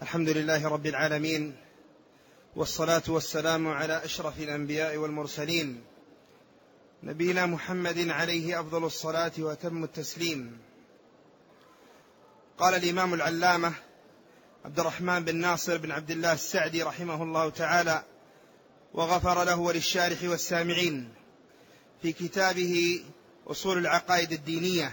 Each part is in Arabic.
الحمد لله رب العالمين، والصلاة والسلام على أشرف الأنبياء والمرسلين، نبينا محمد عليه أفضل الصلاة وأتم التسليم. قال الإمام العلامة عبد الرحمن بن ناصر بن عبد الله السعدي رحمه الله تعالى وغفر له وللشارح والسامعين في كتابه أصول العقائد الدينية،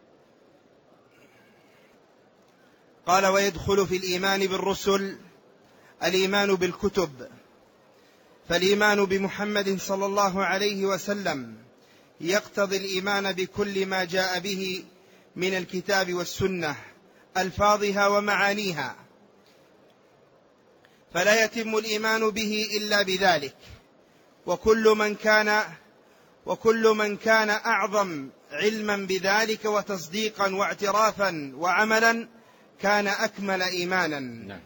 قال: ويدخل في الإيمان بالرسل الإيمان بالكتب، فالإيمان بمحمد صلى الله عليه وسلم يقتضي الإيمان بكل ما جاء به من الكتاب والسنة ألفاظها ومعانيها، فلا يتم الإيمان به إلا بذلك. وكل من كان أعظم علما بذلك وتصديقا واعترافا وعملا كان أكمل إيمانا. نعم.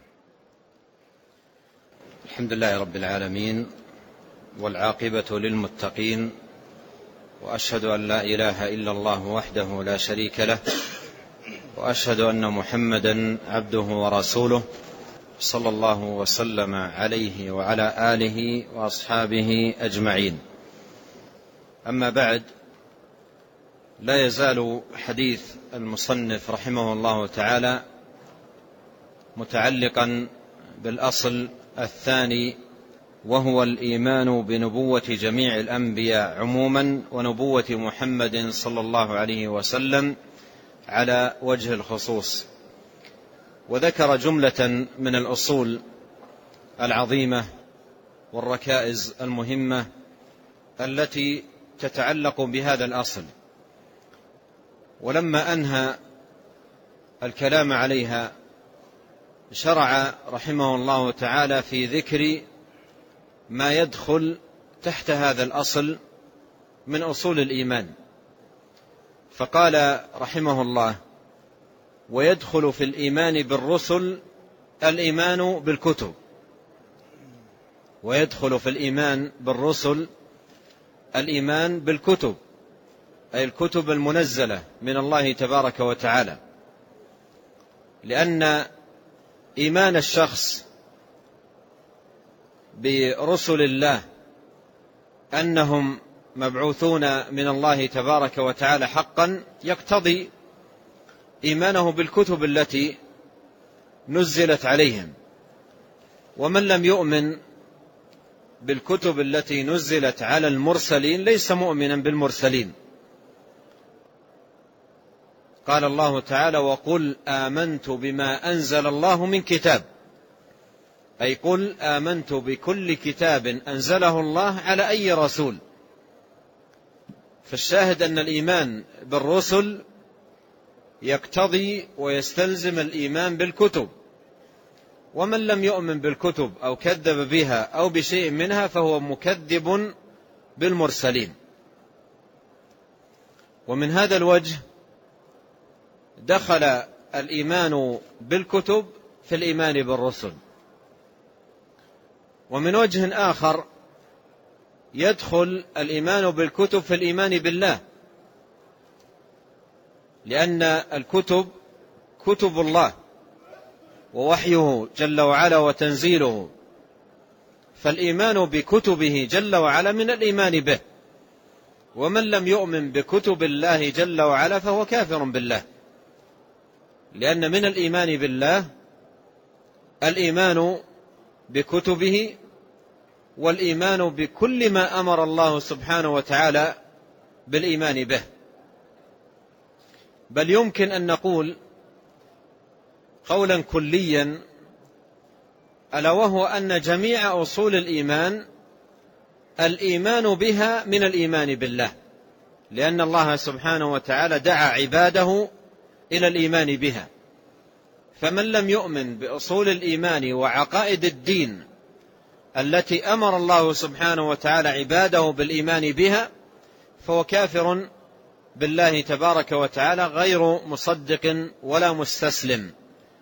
الحمد لله رب العالمين، والعاقبة للمتقين، وأشهد أن لا إله إلا الله وحده لا شريك له، وأشهد أن محمدا عبده ورسوله، صلى الله وسلم عليه وعلى آله وأصحابه أجمعين. أما بعد، لا يزال حديث المصنف رحمه الله تعالى متعلقا بالأصل الثاني، وهو الإيمان بنبوة جميع الأنبياء عموما، ونبوة محمد صلى الله عليه وسلم على وجه الخصوص. وذكر جملة من الأصول العظيمة والركائز المهمة التي تتعلق بهذا الأصل، ولما أنهى الكلام عليها شرع رحمه الله تعالى في ذكر ما يدخل تحت هذا الأصل من أصول الإيمان، فقال رحمه الله: ويدخل في الإيمان بالرسل الإيمان بالكتب. ويدخل في الإيمان بالرسل الإيمان بالكتب، أي الكتب المنزلة من الله تبارك وتعالى، لأن إيمان الشخص برسل الله أنهم مبعوثون من الله تبارك وتعالى حقا يقتضي إيمانه بالكتب التي نزلت عليهم. ومن لم يؤمن بالكتب التي نزلت على المرسلين ليس مؤمنا بالمرسلين. قال الله تعالى: وقل آمنت بما أنزل الله من كتاب، أي قل آمنت بكل كتاب أنزله الله على أي رسول. فالشاهد أن الإيمان بالرسل يقتضي ويستلزم الإيمان بالكتب، ومن لم يؤمن بالكتب أو كذب بها أو بشيء منها فهو مكذب بالمرسلين. ومن هذا الوجه دخل الإيمان بالكتب في الإيمان بالرسل. ومن وجه آخر يدخل الإيمان بالكتب في الإيمان بالله، لأن الكتب كتب الله ووحيه جل وعلا وتنزيله، فالإيمان بكتبه جل وعلا من الإيمان به. ومن لم يؤمن بكتب الله جل وعلا فهو كافر بالله، لأن من الإيمان بالله الإيمان بكتبه والإيمان بكل ما أمر الله سبحانه وتعالى بالإيمان به. بل يمكن أن نقول قولا كليا، ألا وهو أن جميع أصول الإيمان الإيمان بها من الإيمان بالله، لأن الله سبحانه وتعالى دعا عباده إلى الإيمان بها. فمن لم يؤمن بأصول الإيمان وعقائد الدين التي أمر الله سبحانه وتعالى عباده بالإيمان بها فهو كافر بالله تبارك وتعالى، غير مصدق ولا مستسلم.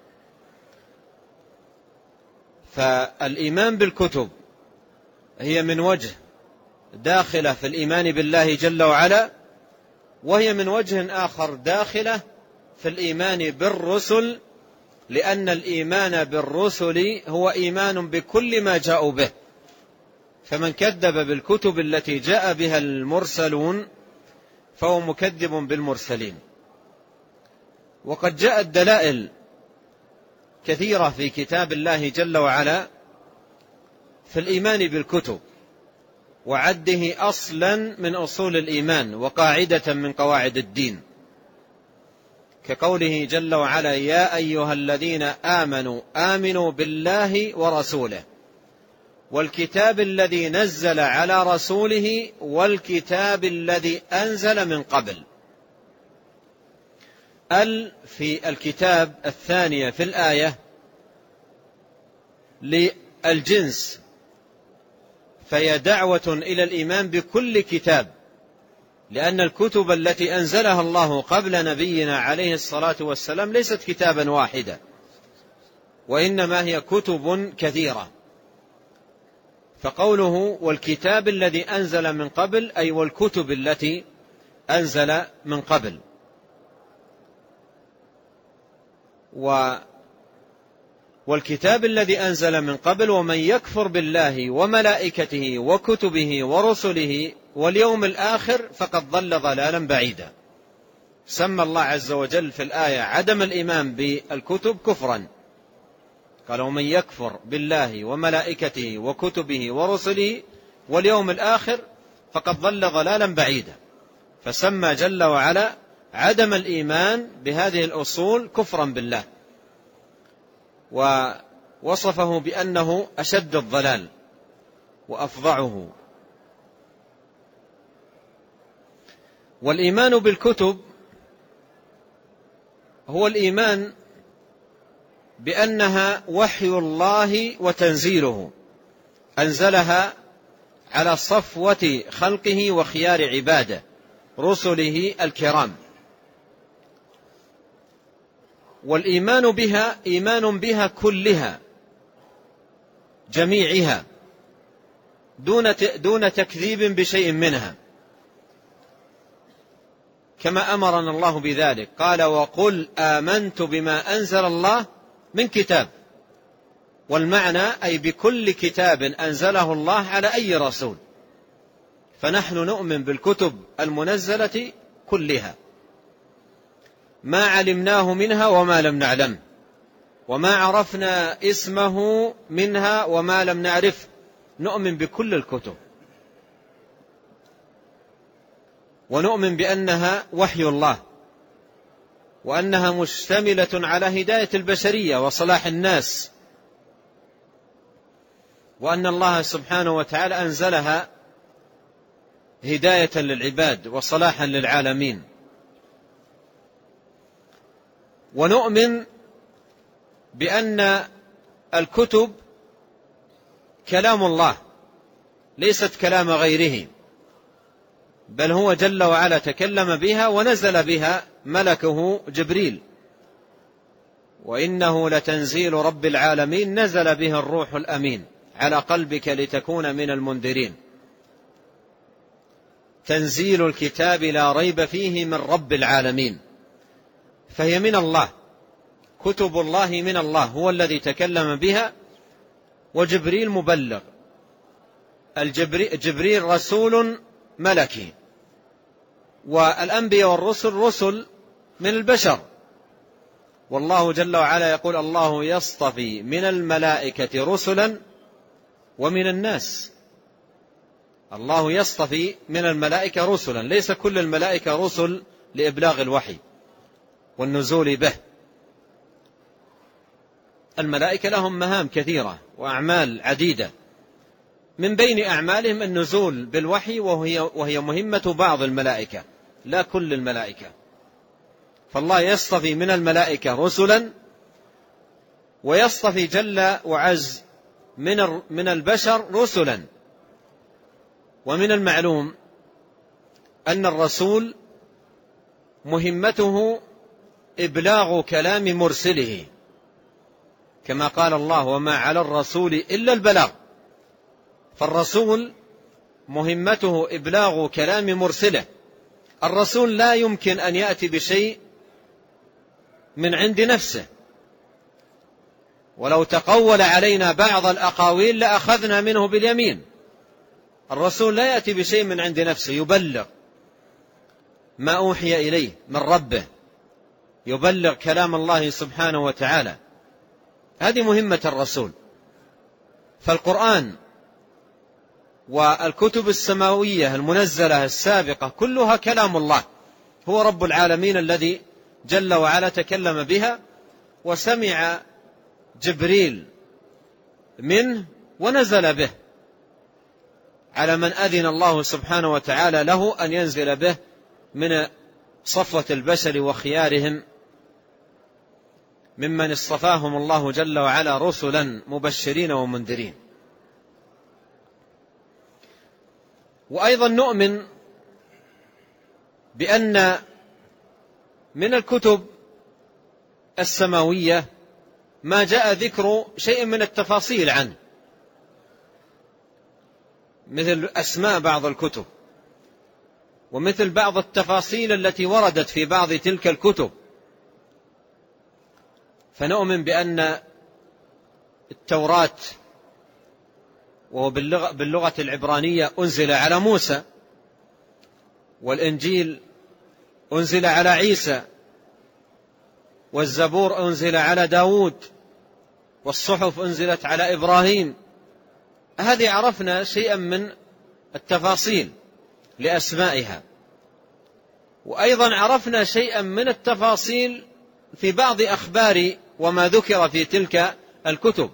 فالإيمان بالكتب هي من وجه داخلة في الإيمان بالله جل وعلا، وهي من وجه آخر داخلة في الإيمان بالرسل لأن الإيمان بالرسل هو إيمان بكل ما جاءوا به، فمن كذب بالكتب التي جاء بها المرسلون فهو مكذب بالمرسلين. وقد جاءت دلائل كثيرة في كتاب الله جل وعلا في الإيمان بالكتب، وعده أصلا من أصول الإيمان وقاعدة من قواعد الدين، كقوله جل وعلا: يا أيها الذين آمنوا آمنوا بالله ورسوله والكتاب الذي نزل على رسوله والكتاب الذي أنزل من قبل. في الكتاب الثانية في الآية للجنس، فهي دعوة إلى الإيمان بكل كتاب، لأن الكتب التي أنزلها الله قبل نبينا عليه الصلاة والسلام ليست كتابا واحدا، وإنما هي كتب كثيرة. فقوله والكتاب الذي أنزل من قبل أي والكتب التي أنزل من قبل. والكتاب الذي أنزل من قبل، ومن يكفر بالله وملائكته وكتبه ورسله واليوم الآخر فقد ضل ضلالا بعيدا. سمى الله عز وجل في الآية عدم الإيمان بالكتب كفرا، قال: ومن يكفر بالله وملائكته وكتبه ورسله واليوم الآخر فقد ضل ضلالا بعيدا. فسمى جل وعلا عدم الإيمان بهذه الأصول كفرا بالله، ووصفه بأنه أشد الضلال وأفظعه. والإيمان بالكتب هو الإيمان بأنها وحي الله وتنزيله، أنزلها على صفوة خلقه وخيار عباده رسله الكرام. والإيمان بها إيمان بها كلها جميعها دون تكذيب بشيء منها، كما أمرنا الله بذلك، قال: وقل آمنت بما أنزل الله من كتاب. والمعنى أي بكل كتاب أنزله الله على أي رسول، فنحن نؤمن بالكتب المنزلة كلها، ما علمناه منها وما لم نعلم، وما عرفنا اسمه منها وما لم نعرف، نؤمن بكل الكتب، ونؤمن بأنها وحي الله، وأنها مشتملة على هداية البشرية وصلاح الناس، وأن الله سبحانه وتعالى أنزلها هداية للعباد وصلاحا للعالمين. ونؤمن بأن الكتب كلام الله ليست كلام غيره، بل هو جل وعلا تكلم بها ونزل بها ملكه جبريل، وإنه لتنزيل رب العالمين نزل به الروح الأمين على قلبك لتكون من المنذرين. تنزيل الكتاب لا ريب فيه من رب العالمين، فهي من الله، كتب الله من الله، هو الذي تكلم بها، وجبريل مبلغ. جبريل رسول ملكي، والأنبياء والرسل رسل من البشر. والله جل وعلا يقول: الله يصطفي من الملائكة رسلا ومن الناس. الله يصطفي من الملائكة رسلا، ليس كل الملائكة رسل لإبلاغ الوحي والنزول به. الملائكة لهم مهام كثيرة وأعمال عديدة، من بين أعمالهم النزول بالوحي، وهي مهمة بعض الملائكة لا كل الملائكة. فالله يصطفي من الملائكة رسلا، ويصطفي جل وعز من البشر رسلا. ومن المعلوم أن الرسول مهمته إبلاغ كلام مرسله، كما قال الله: وما على الرسول إلا البلاغ. فالرسول مهمته إبلاغ كلام مرسله. الرسول لا يمكن أن يأتي بشيء من عند نفسه، ولو تقول علينا بعض الأقاويل لأخذنا منه باليمين. الرسول لا يأتي بشيء من عند نفسه، يبلغ ما أوحي إليه من ربه، يبلغ كلام الله سبحانه وتعالى. هذه مهمة الرسول. فالقرآن والكتب السماوية المنزلة السابقة كلها كلام الله، هو رب العالمين الذي جل وعلا تكلم بها، وسمع جبريل منه ونزل به على من أذن الله سبحانه وتعالى له أن ينزل به من صفوة البشر وخيارهم ممن اصطفاهم الله جل وعلا رسلا مبشرين ومنذرين. وأيضا نؤمن بأن من الكتب السماوية ما جاء ذكر شيء من التفاصيل عنه، مثل أسماء بعض الكتب، ومثل بعض التفاصيل التي وردت في بعض تلك الكتب. فنؤمن بأن التوراة وهو باللغة العبرانية أنزل على موسى، والإنجيل أنزل على عيسى، والزبور أنزل على داود، والصحف أنزلت على إبراهيم. هذه عرفنا شيئا من التفاصيل لأسمائها، وأيضا عرفنا شيئا من التفاصيل في بعض أخبار وما ذكر في تلك الكتب.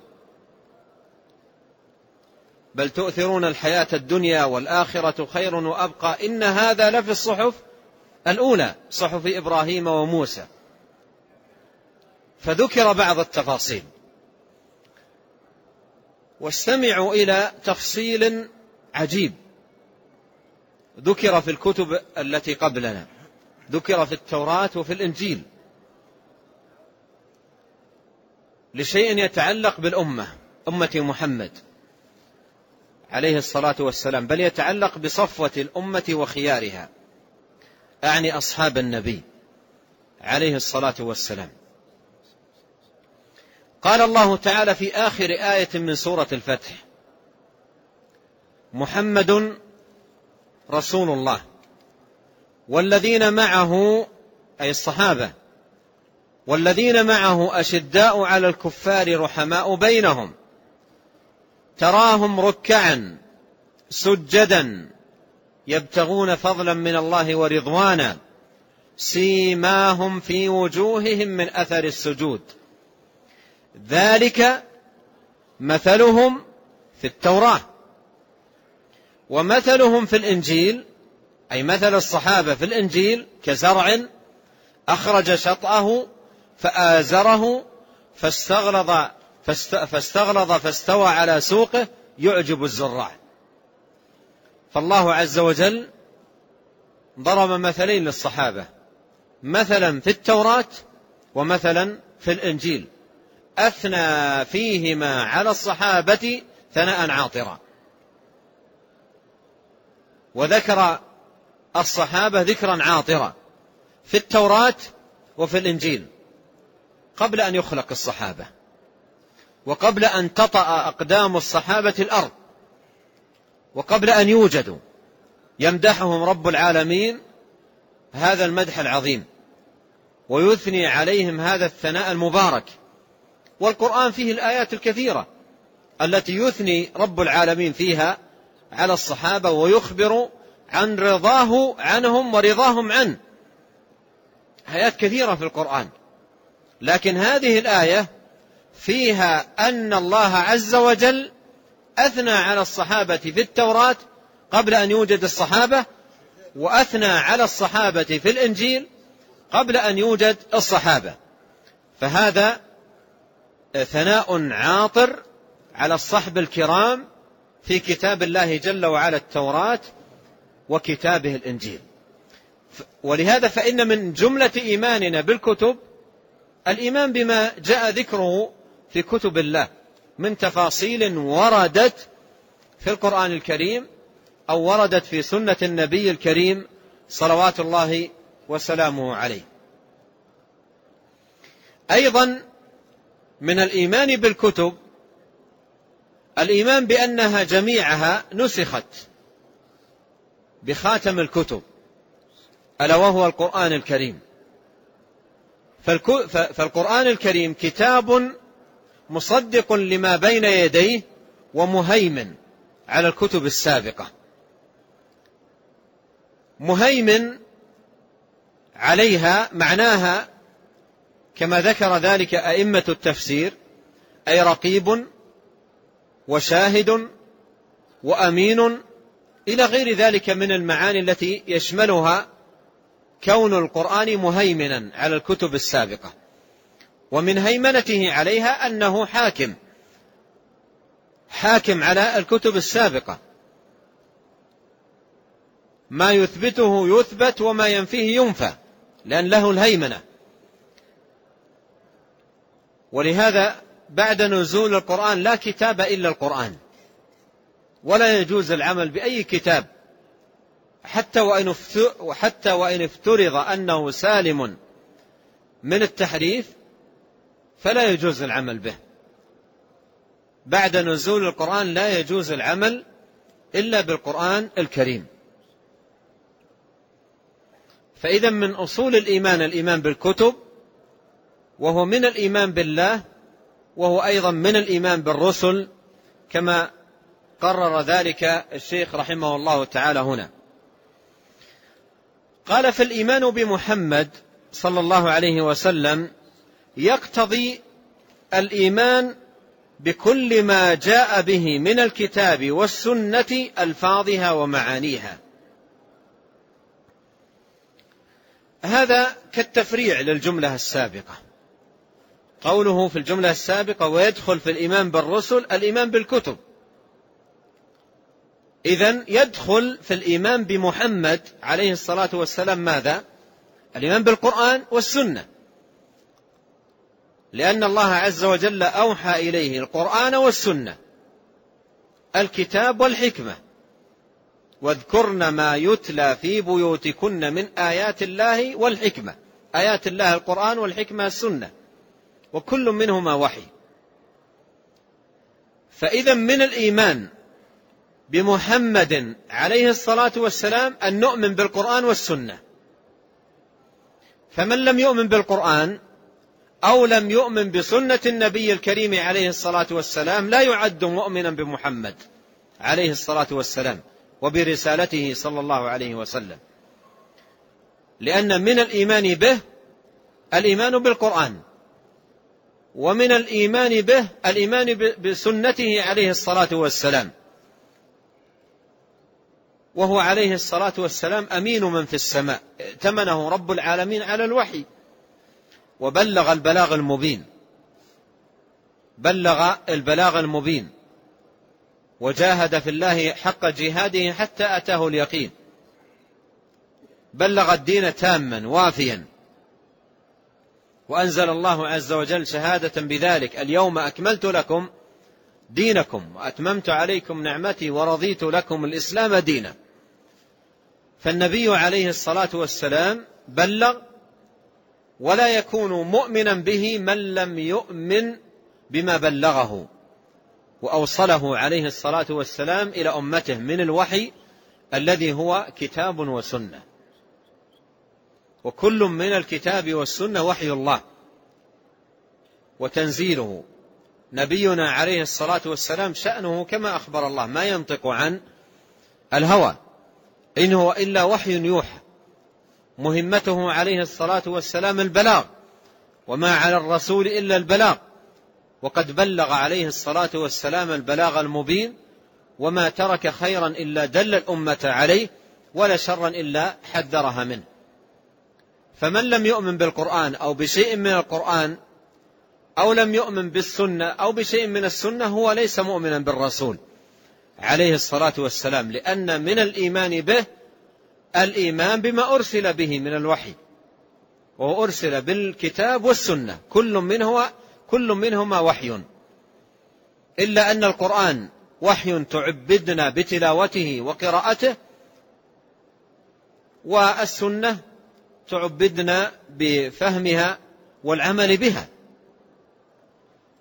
بل تؤثرون الحياة الدنيا والآخرة خير وأبقى إن هذا لفي الصحف الأولى، صحف إبراهيم وموسى. فذكر بعض التفاصيل. واستمعوا إلى تفصيل عجيب ذكر في الكتب التي قبلنا، ذكر في التوراة وفي الإنجيل، لشيء يتعلق بالأمة، أمة محمد عليه الصلاة والسلام، بل يتعلق بصفوة الأمة وخيارها، أعني أصحاب النبي عليه الصلاة والسلام. قال الله تعالى في آخر آية من سورة الفتح: محمد رسول الله والذين معه، أي الصحابة، والذين معه أشداء على الكفار رحماء بينهم، تراهم ركعا سجدا يبتغون فضلا من الله ورضوانا، سيماهم في وجوههم من أثر السجود، ذلك مثلهم في التوراة ومثلهم في الإنجيل، أي مثل الصحابة في الإنجيل كزرع أخرج شطأه فآزره فاستغلظ فاستوى على سوقه يعجب الزراع. فالله عز وجل ضرب مثلين للصحابة، مثلا في التوراة ومثلا في الإنجيل، أثنى فيهما على الصحابة ثناء عاطرا، وذكر الصحابة ذكرا عاطرا في التوراة وفي الإنجيل قبل أن يخلق الصحابة، وقبل أن تطأ أقدام الصحابة الأرض، وقبل أن يوجدوا، يمدحهم رب العالمين هذا المدح العظيم ويثني عليهم هذا الثناء المبارك. والقرآن فيه الآيات الكثيرة التي يثني رب العالمين فيها على الصحابة ويخبر عن رضاه عنهم ورضاهم عنه، آيات كثيرة في القرآن. لكن هذه الآية فيها أن الله عز وجل أثنى على الصحابة في التوراة قبل أن يوجد الصحابة، وأثنى على الصحابة في الإنجيل قبل أن يوجد الصحابة. فهذا ثناء عاطر على الصحب الكرام في كتاب الله جل وعلا التوراة وكتابه الإنجيل. ولهذا فإن من جملة إيماننا بالكتب الإيمان بما جاء ذكره في كتب الله من تفاصيل وردت في القرآن الكريم أو وردت في سنة النبي الكريم صلوات الله وسلامه عليه. أيضا من الإيمان بالكتب الإيمان بأنها جميعها نسخت بخاتم الكتب ألا وهو القرآن الكريم. فالقرآن الكريم كتاب مصدق لما بين يديه ومهيمن على الكتب السابقة. مهيمن عليها معناها كما ذكر ذلك أئمة التفسير أي رقيب وشاهد وأمين إلى غير ذلك من المعاني التي يشملها كون القرآن مهيمنا على الكتب السابقة. ومن هيمنته عليها أنه حاكم على الكتب السابقة، ما يثبته يثبت وما ينفيه ينفى، لأن له الهيمنة. ولهذا بعد نزول القرآن لا كتاب إلا القرآن، ولا يجوز العمل بأي كتاب حتى وإن افترض أنه سالم من التحريف فلا يجوز العمل به. بعد نزول القرآن لا يجوز العمل إلا بالقرآن الكريم. فإذا من أصول الإيمان بالكتب، وهو من الإيمان بالله، وهو أيضا من الإيمان بالرسل كما قرر ذلك الشيخ رحمه الله تعالى هنا. قال: فالإيمان بمحمد صلى الله عليه وسلم يقتضي الإيمان بكل ما جاء به من الكتاب والسنة ألفاظها ومعانيها. هذا كالتفريع للجملة السابقة. قوله في الجملة السابقة ويدخل في الإيمان بالرسل الإيمان بالكتب، إذن يدخل في الإيمان بمحمد عليه الصلاة والسلام ماذا؟ الإيمان بالقرآن والسنة، لأن الله عز وجل أوحى إليه القرآن والسنة، الكتاب والحكمة. واذكرن ما يتلى في بيوتكن من آيات الله والحكمة. آيات الله القرآن والحكمة السنة، وكل منهما وحي. فإذا من الإيمان بمحمد عليه الصلاة والسلام أن نؤمن بالقرآن والسنة. فمن لم يؤمن بالقرآن أو لم يؤمن بسنة النبي الكريم عليه الصلاة والسلام لا يعد مؤمنا بمحمد عليه الصلاة والسلام وبرسالته صلى الله عليه وسلم، لأن من الإيمان به الإيمان بالقرآن، ومن الإيمان به الإيمان بسنته عليه الصلاة والسلام. وهو عليه الصلاة والسلام أمين من في السماء، ائتمنه رب العالمين على الوحي، وبلغ البلاغ المبين، بلغ البلاغ المبين، وجاهد في الله حق جهاده حتى أتاه اليقين، بلغ الدين تاما وافيا. وأنزل الله عز وجل شهادة بذلك: اليوم أكملت لكم دينكم وأتممت عليكم نعمتي ورضيت لكم الإسلام دينا. فالنبي عليه الصلاة والسلام بلغ، ولا يكون مؤمنا به من لم يؤمن بما بلغه وأوصله عليه الصلاة والسلام إلى أمته من الوحي الذي هو كتاب وسنة. وكل من الكتاب والسنة وحي الله وتنزيله. نبينا عليه الصلاة والسلام شأنه كما أخبر الله: ما ينطق عن الهوى إن هو إلا وحي يوحى. مهمته عليه الصلاة والسلام البلاغ، وما على الرسول إلا البلاغ، وقد بلغ عليه الصلاة والسلام البلاغ المبين، وما ترك خيرا إلا دل الأمة عليه، ولا شرا إلا حذرها منه. فمن لم يؤمن بالقرآن أو بشيء من القرآن، أو لم يؤمن بالسنة أو بشيء من السنة، هو ليس مؤمنا بالرسول عليه الصلاة والسلام، لأن من الإيمان به الإيمان بما أرسل به من الوحي، وهو أرسل بالكتاب والسنة، كل منهما وحي، إلا أن القرآن وحي تعبدنا بتلاوته وقراءته، والسنة تعبدنا بفهمها والعمل بها.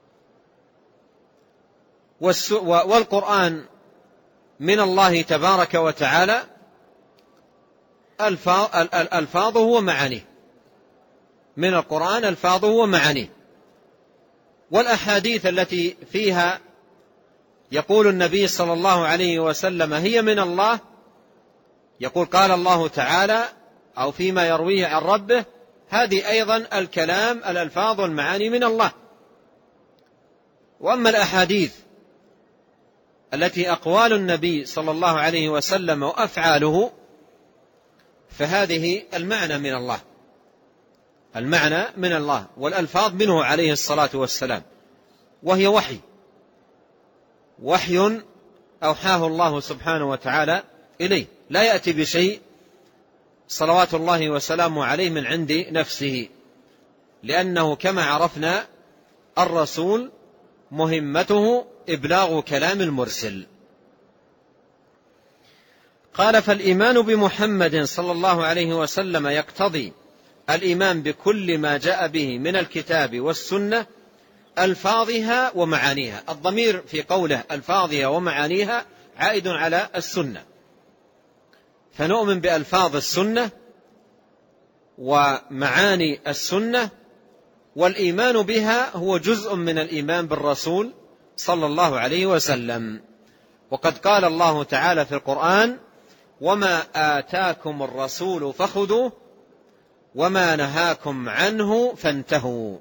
والقرآن من الله تبارك وتعالى ألفاظه ومعانيه، من القرآن ألفاظه ومعانيه. والأحاديث التي فيها يقول النبي صلى الله عليه وسلم هي من الله، يقول قال الله تعالى أو فيما يرويه عن ربه، هذه أيضا الكلام الألفاظ والمعاني من الله. وأما الأحاديث التي أقوال النبي صلى الله عليه وسلم وأفعاله فهذه المعنى من الله، المعنى من الله والألفاظ منه عليه الصلاة والسلام، وهي وحي أوحاه الله سبحانه وتعالى إليه، لا يأتي بشيء صلوات الله وسلامه عليه من عند نفسه، لأنه كما عرفنا الرسول مهمته إبلاغ كلام المرسل. قال فالإيمان بمحمد صلى الله عليه وسلم يقتضي الإيمان بكل ما جاء به من الكتاب والسنة ألفاظها ومعانيها. الضمير في قوله ألفاظها ومعانيها عائد على السنة، فنؤمن بألفاظ السنة ومعاني السنة، والإيمان بها هو جزء من الإيمان بالرسول صلى الله عليه وسلم. وقد قال الله تعالى في القرآن وما آتاكم الرسول فخذوه وما نهاكم عنه فانتهوا.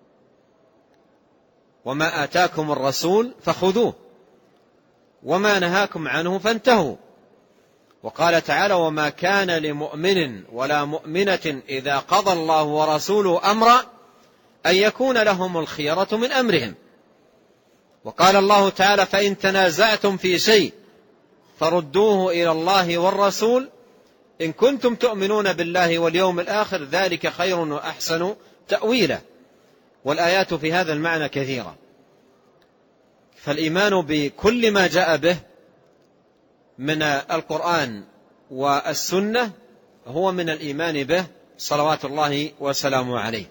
وما آتاكم الرسول فخذوه وما نهاكم عنه فانتهوا. وقال تعالى وما كان لمؤمن ولا مؤمنة إذا قضى الله ورسوله أمرا أن يكون لهم الخيرة من أمرهم. وقال الله تعالى فإن تنازعتم في شيء فردوه إلى الله والرسول إن كنتم تؤمنون بالله واليوم الآخر ذلك خير وأحسن تأويلا. والآيات في هذا المعنى كثيرة. فالإيمان بكل ما جاء به من القرآن والسنة هو من الإيمان به صلوات الله وسلامه عليه.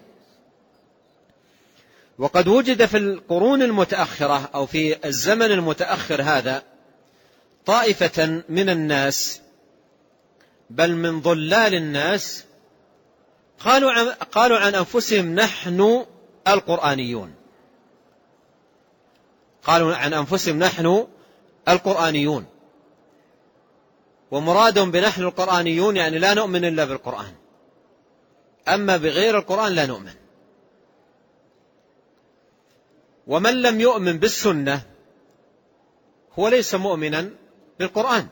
وقد وجد في القرون المتأخرة أو في الزمن المتأخر هذا طائفة من الناس بل من ضلال الناس قالوا عن أنفسهم نحن القرآنيون. قالوا عن أنفسهم نحن القرآنيون، ومرادهم بنحن القرآنيون يعني لا نؤمن إلا بالقرآن، أما بغير القرآن لا نؤمن. ومن لم يؤمن بالسنة هو ليس مؤمنا بالقرآن.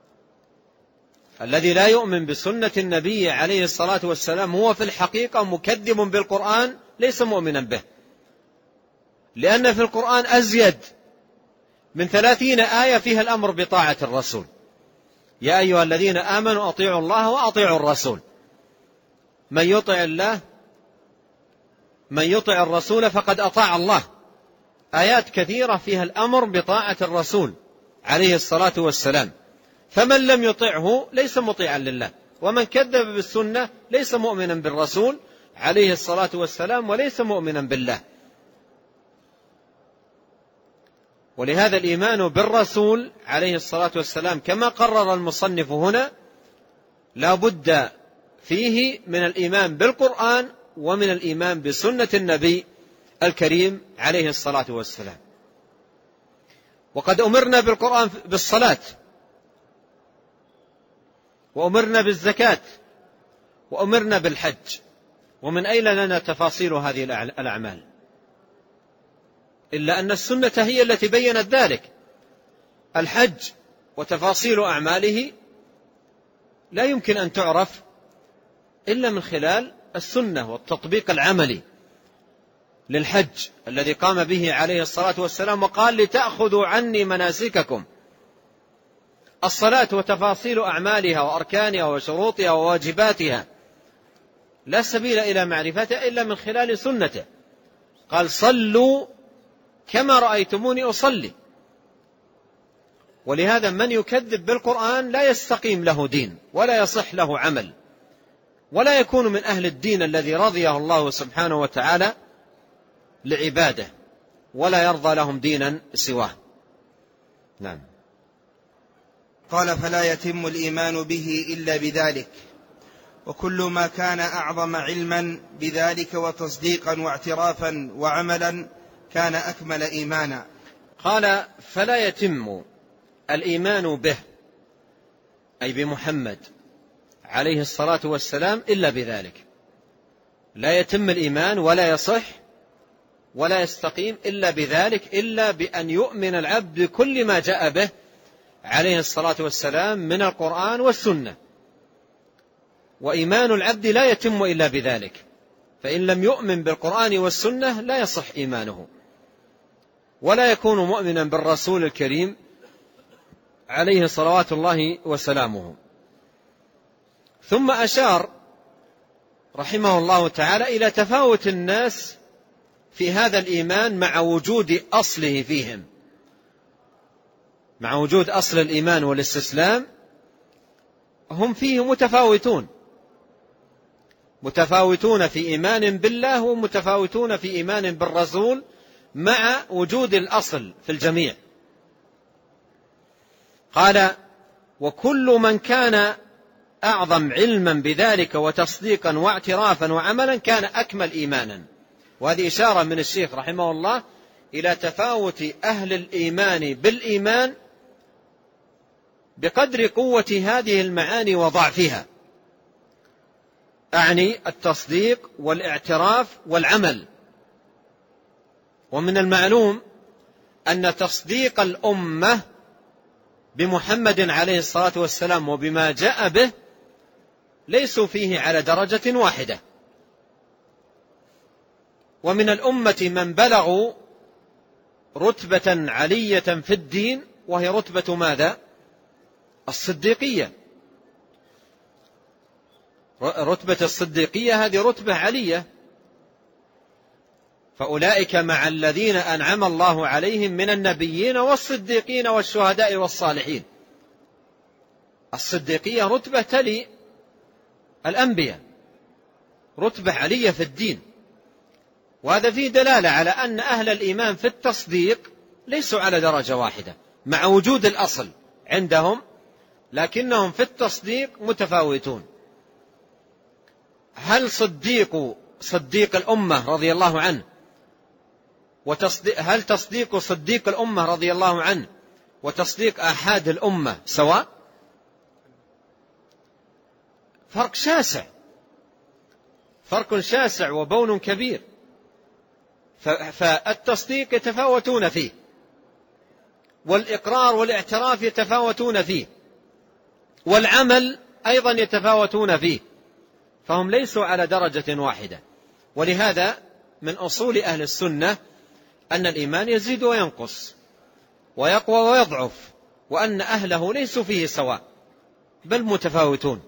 الذي لا يؤمن بسنة النبي عليه الصلاة والسلام هو في الحقيقة مكذب بالقرآن ليس مؤمنا به، لأن في القرآن أزيد من 30 آية فيها الأمر بطاعة الرسول. يا أيها الذين آمنوا أطيعوا الله وأطيعوا الرسول من يطع الرسول فقد أطاع الله. آيات كثيرة فيها الأمر بطاعة الرسول عليه الصلاة والسلام، فمن لم يطعه ليس مطيعا لله، ومن كذب بالسنة ليس مؤمنا بالرسول عليه الصلاة والسلام وليس مؤمنا بالله. ولهذا الإيمان بالرسول عليه الصلاة والسلام كما قرر المصنف هنا لا بد فيه من الإيمان بالقرآن ومن الإيمان بسنة النبي الكريم عليه الصلاة والسلام. وقد أمرنا بالقرآن بالصلاة، وأمرنا بالزكاة، وأمرنا بالحج، ومن أين لنا تفاصيل هذه الأعمال؟ إلا أن السنة هي التي بيّنت ذلك. الحج وتفاصيل أعماله لا يمكن أن تعرف إلا من خلال السنة والتطبيق العملي للحج الذي قام به عليه الصلاة والسلام، وقال لتأخذوا عني مناسككم. الصلاة وتفاصيل أعمالها وأركانها وشروطها وواجباتها لا سبيل إلى معرفتها إلا من خلال سنته. قال صلوا كما رأيتموني أصلي. ولهذا من يكذب بالقرآن لا يستقيم له دين ولا يصح له عمل، ولا يكون من أهل الدين الذي رضيه الله سبحانه وتعالى لعباده، ولا يرضى لهم دينا سواه. نعم. قال: فلا يتم الإيمان به إلا بذلك، وكل ما كان أعظم علما بذلك وتصديقا واعترافا وعملا كان أكمل إيمانا. قال: فلا يتم الإيمان به، أي بمحمد عليه الصلاة والسلام، إلا بذلك. لا يتم الإيمان ولا يصح ولا يستقيم إلا بذلك، إلا بأن يؤمن العبد بكل ما جاء به عليه الصلاة والسلام من القرآن والسنة. وإيمان العبد لا يتم إلا بذلك، فإن لم يؤمن بالقرآن والسنة لا يصح إيمانه، ولا يكون مؤمنا بالرسول الكريم عليه صلوات الله وسلامه. ثم أشار رحمه الله تعالى إلى تفاوت الناس في هذا الإيمان مع وجود أصله فيهم، مع وجود أصل الإيمان والاستسلام هم فيه متفاوتون في إيمان بالله ومتفاوتون في إيمان بالرسول، مع وجود الأصل في الجميع. قال: وكل من كان أعظم علما بذلك وتصديقا واعترافا وعملا كان أكمل إيمانا. وهذه إشارة من الشيخ رحمه الله إلى تفاوت أهل الإيمان بالإيمان بقدر قوة هذه المعاني وضعفها، أعني التصديق والاعتراف والعمل. ومن المعلوم أن تصديق الأمة بمحمد عليه الصلاة والسلام وبما جاء به ليسوا فيه على درجة واحدة. ومن الأمة من بلغوا رتبة علية في الدين، وهي رتبة ماذا؟ الصديقية. رتبة الصديقية هذه رتبة علية، فأولئك مع الذين أنعم الله عليهم من النبيين والصديقين والشهداء والصالحين. الصديقية رتبة تلي الأنبياء، رتبة علية في الدين. وهذا فيه دلالة على أن أهل الإيمان في التصديق ليسوا على درجة واحدة مع وجود الأصل عندهم، لكنهم في التصديق متفاوتون. هل صديق الأمة رضي الله عنه هل تصديق صديق الأمة رضي الله عنه وتصديق آحاد الأمة سواء؟ فرق شاسع وبون كبير. فالتصديق يتفاوتون فيه، والإقرار والاعتراف يتفاوتون فيه، والعمل أيضا يتفاوتون فيه، فهم ليسوا على درجة واحدة. ولهذا من أصول أهل السنة أن الإيمان يزيد وينقص ويقوى ويضعف، وأن أهله ليسوا فيه سواء بل متفاوتون،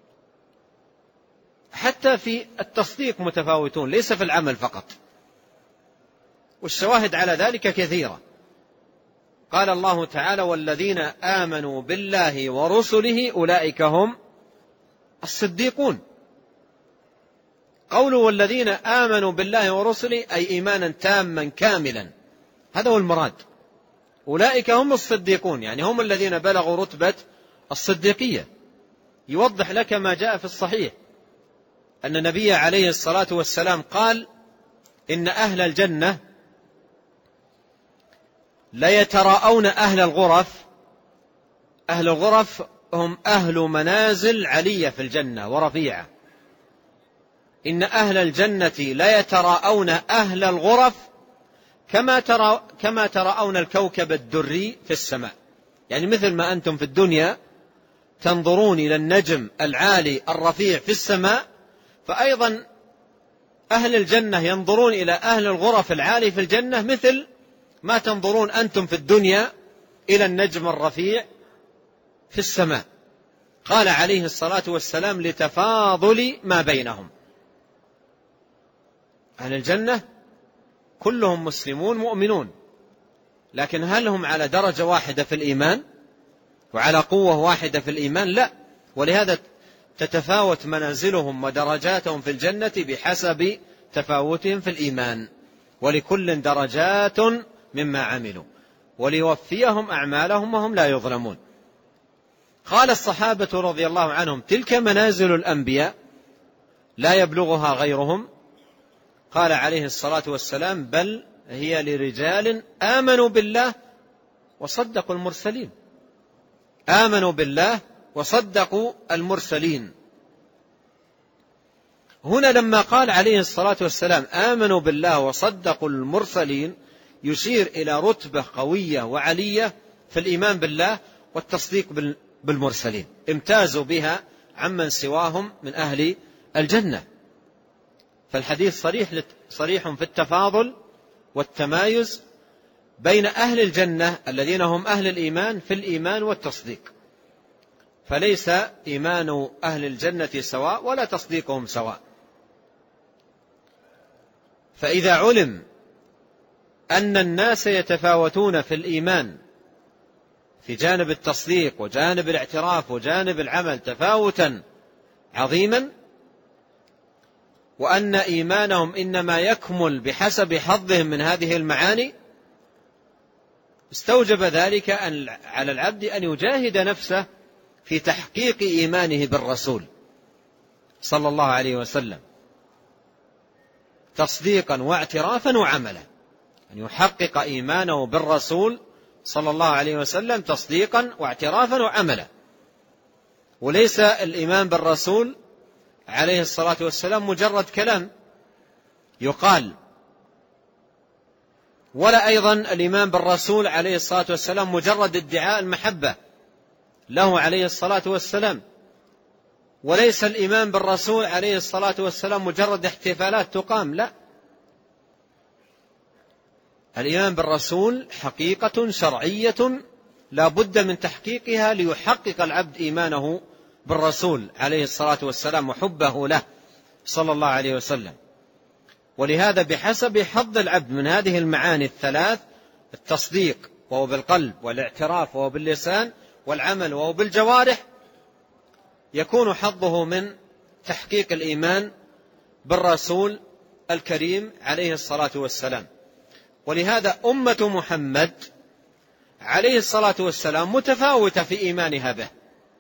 حتى في التصديق متفاوتون ليس في العمل فقط. والشواهد على ذلك كثيرة. قال الله تعالى: والذين آمنوا بالله ورسله أولئك هم الصديقون. قوله والذين آمنوا بالله ورسله أي إيمانا تاما كاملا، هذا هو المراد. أولئك هم الصديقون، يعني هم الذين بلغوا رتبة الصديقية. يوضح لك ما جاء في الصحيح أن النبي عليه الصلاة والسلام قال: إن أهل الجنة ليتراءون أهل الغرف. أهل الغرف هم أهل منازل علية في الجنة ورفيعة. إن أهل الجنة ليتراءون أهل الغرف كما تراءون الكوكب الدري في السماء. يعني مثل ما أنتم في الدنيا تنظرون إلى النجم العالي الرفيع في السماء، فأيضا أهل الجنة ينظرون إلى أهل الغرف العالي في الجنة مثل ما تنظرون أنتم في الدنيا إلى النجم الرفيع في السماء. قال عليه الصلاة والسلام: لتفاضل ما بينهم. أهل الجنة كلهم مسلمون مؤمنون، لكن هل هم على درجة واحدة في الإيمان وعلى قوة واحدة في الإيمان؟ لا. ولهذا تتفاوت منازلهم ودرجاتهم في الجنة بحسب تفاوتهم في الإيمان، ولكل درجات مما عملوا. وليوفيهم أعمالهم وهم لا يظلمون. قال الصحابة رضي الله عنهم: تلك منازل الأنبياء لا يبلغها غيرهم. قال عليه الصلاة والسلام: بل هي لرجال آمنوا بالله وصدقوا المرسلين. آمنوا بالله وصدقوا المرسلين. هنا لما قال عليه الصلاة والسلام آمنوا بالله وصدقوا المرسلين يشير إلى رتبة قوية وعلية في الإيمان بالله والتصديق بالمرسلين، امتازوا بها عمن سواهم من أهل الجنة. فالحديث صريح في التفاضل والتمايز بين أهل الجنة الذين هم أهل الإيمان في الإيمان والتصديق، فليس إيمان أهل الجنة سواء ولا تصديقهم سواء. فإذا علم أن الناس يتفاوتون في الإيمان في جانب التصديق وجانب الاعتراف وجانب العمل تفاوتا عظيما، وأن إيمانهم إنما يكمل بحسب حظهم من هذه المعاني، استوجب ذلك على العبد أن يجاهد نفسه في تحقيق إيمانه بالرسول صلى الله عليه وسلم تصديقا واعترافا وعملا، أن يحقق إيمانه بالرسول صلى الله عليه وسلم تصديقا واعترافا وعملا. وليس الإيمان بالرسول عليه الصلاة والسلام مجرد كلام يقال، ولا أيضا الإيمان بالرسول عليه الصلاة والسلام مجرد ادعاء المحبة له عليه الصلاة والسلام، وليس الإيمان بالرسول عليه الصلاة والسلام مجرد احتفالات تقام، لا، الإيمان بالرسول حقيقة شرعية لا بد من تحقيقها ليحقق العبد إيمانه بالرسول عليه الصلاة والسلام وحبه له صلى الله عليه وسلم. ولهذا بحسب حظ العبد من هذه المعاني الثلاث، التصديق وهو بالقلب، والاعتراف وهو باللسان، والعمل وهو بالجوارح، يكون حظه من تحقيق الإيمان بالرسول الكريم عليه الصلاة والسلام. ولهذا أمة محمد عليه الصلاة والسلام متفاوتة في إيمانها به،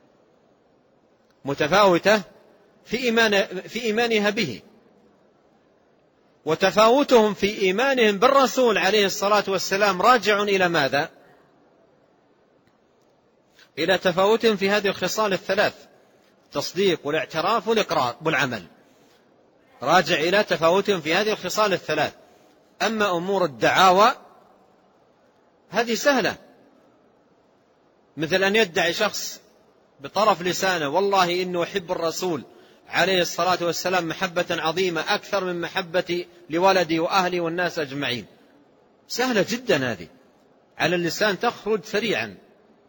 متفاوتة في إيمانها به، وتفاوتهم في إيمانهم بالرسول عليه الصلاة والسلام راجع إلى ماذا؟ إلى تفاوتهم في هذه الخصال الثلاث: التصديق والاعتراف والإقرار والعمل، راجع إلى تفاوتهم في هذه الخصال الثلاث. أما أمور الدعاوى هذه سهلة، مثل أن يدعي شخص بطرف لسانه والله إنه أحب الرسول عليه الصلاة والسلام محبة عظيمة أكثر من محبتي لولدي وأهلي والناس أجمعين، سهلة جدا هذه، على اللسان تخرج سريعا،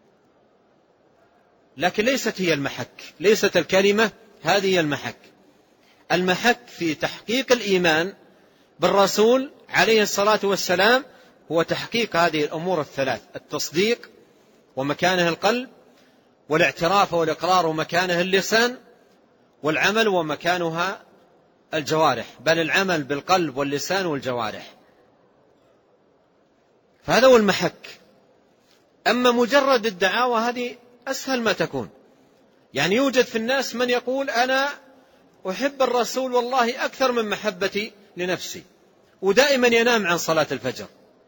لكن ليست هي المحك، ليست الكلمة هذه هي المحك. المحك في تحقيق الإيمان بالرسول عليه الصلاة والسلام هو تحقيق هذه الأمور الثلاث: التصديق ومكانه القلب، والاعتراف والإقرار ومكانه اللسان، والعمل ومكانها الجوارح، بل العمل بالقلب واللسان والجوارح، فهذا هو المحك. أما مجرد الدعاوى هذه أسهل ما تكون، يعني يوجد في الناس من يقول أنا أحب الرسول والله أكثر من محبتي لنفسي، ودائما ينام عن صلاة الفجر،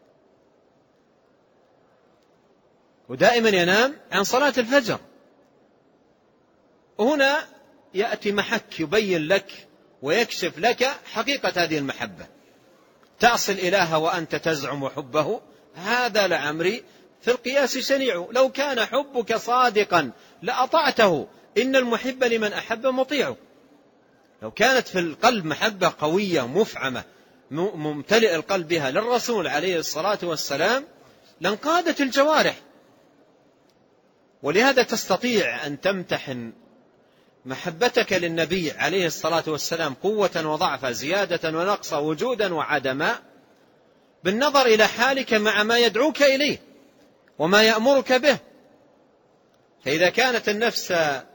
ودائما ينام عن صلاة الفجر. وهنا يأتي محك يبين لك ويكشف لك حقيقة هذه المحبة. تعصي الإله وأنت تزعم حبه، هذا لعمري في القياس شنيع، لو كان حبك صادقا لأطعته، إن المحب لمن أحب مطيع. لو كانت في القلب محبة قوية مفعمة ممتلئ القلب بها للرسول عليه الصلاة والسلام لانقادت الجوارح. ولهذا تستطيع أن تمتحن محبتك للنبي عليه الصلاة والسلام قوة وضعفا، زيادة ونقصا، وجودا وعدما، بالنظر إلى حالك مع ما يدعوك إليه وما يأمرك به. فإذا كانت النفس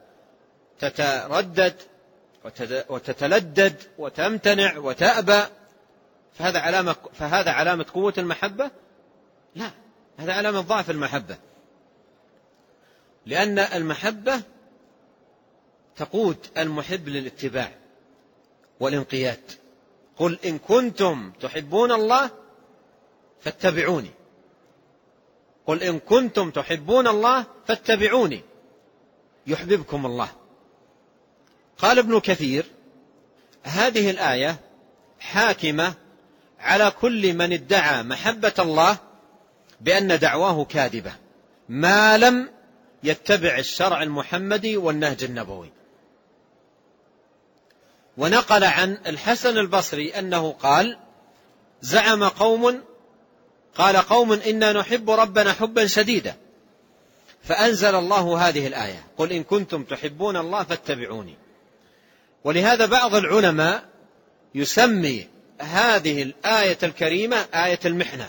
تتردد وتتلدد وتمتنع وتأبى، فهذا علامة قوة المحبة؟ لا، هذا علامة ضعف المحبة، لأن المحبة تقود المحب للاتباع والانقياد. قل إن كنتم تحبون الله فاتبعوني، قل إن كنتم تحبون الله فاتبعوني يحببكم الله. قال ابن كثير: هذه الآية حاكمة على كل من ادعى محبة الله بأن دعواه كاذبة ما لم يتبع الشرع المحمدي والنهج النبوي. ونقل عن الحسن البصري أنه قال: زعم قوم إنا نحب ربنا حبا شديدا، فأنزل الله هذه الآية: قل إن كنتم تحبون الله فاتبعوني. ولهذا بعض العلماء يسمي هذه الآية الكريمة آية المحنة،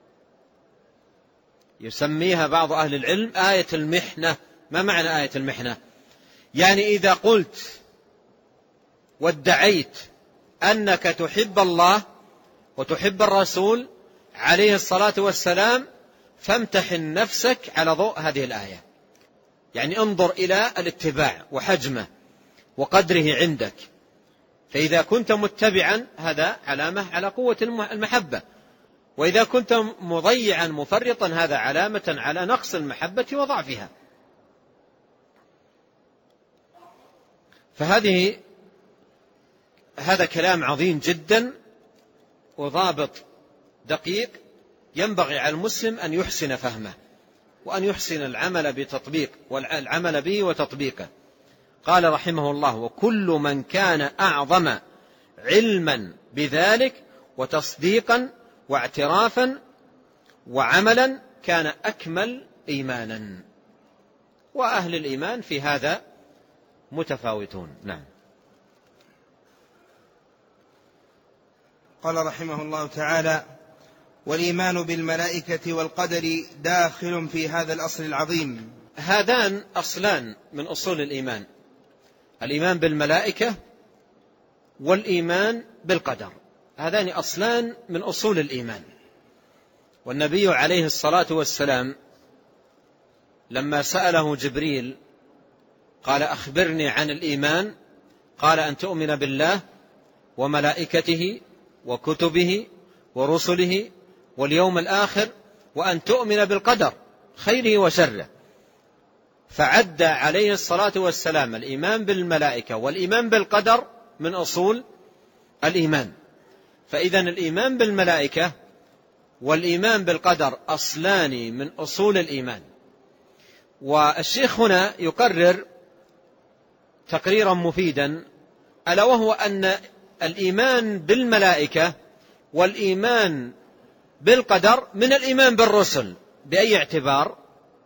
يسميها بعض أهل العلم آية المحنة. ما معنى آية المحنة؟ يعني إذا قلت وادعيت أنك تحب الله وتحب الرسول عليه الصلاة والسلام فامتحن نفسك على ضوء هذه الآية، يعني انظر إلى الاتباع وحجمه وقدره عندك، فإذا كنت متبعا هذا علامة على قوة المحبة، وإذا كنت مضيعا مفرطا هذا علامة على نقص المحبة وضعفها. هذا كلام عظيم جدا وضابط دقيق ينبغي على المسلم أن يحسن فهمه وأن يحسن العمل به وتطبيقه. قال رحمه الله: وكل من كان أعظم علما بذلك وتصديقا واعترافا وعملا كان أكمل إيمانا. وأهل الإيمان في هذا متفاوتون. نعم. قال رحمه الله تعالى: والإيمان بالملائكة والقدر داخل في هذا الأصل العظيم. هذان أصلان من أصول الإيمان: الإيمان بالملائكة والإيمان بالقدر، هذان أصلان من أصول الإيمان. والنبي عليه الصلاة والسلام لما سأله جبريل قال: أخبرني عن الإيمان، قال: أن تؤمن بالله وملائكته وكتبه ورسله واليوم الآخر وأن تؤمن بالقدر خيره وشره. فعد عليه الصلاة والسلام الإيمان بالملائكة والإيمان بالقدر من أصول الإيمان. فإذا الإيمان بالملائكة والإيمان بالقدر أصلان من أصول الإيمان. والشيخ هنا يقرر تقريرا مفيدا، ألا وهو أن الإيمان بالملائكة والإيمان بالقدر من الإيمان بالرسل. بأي اعتبار؟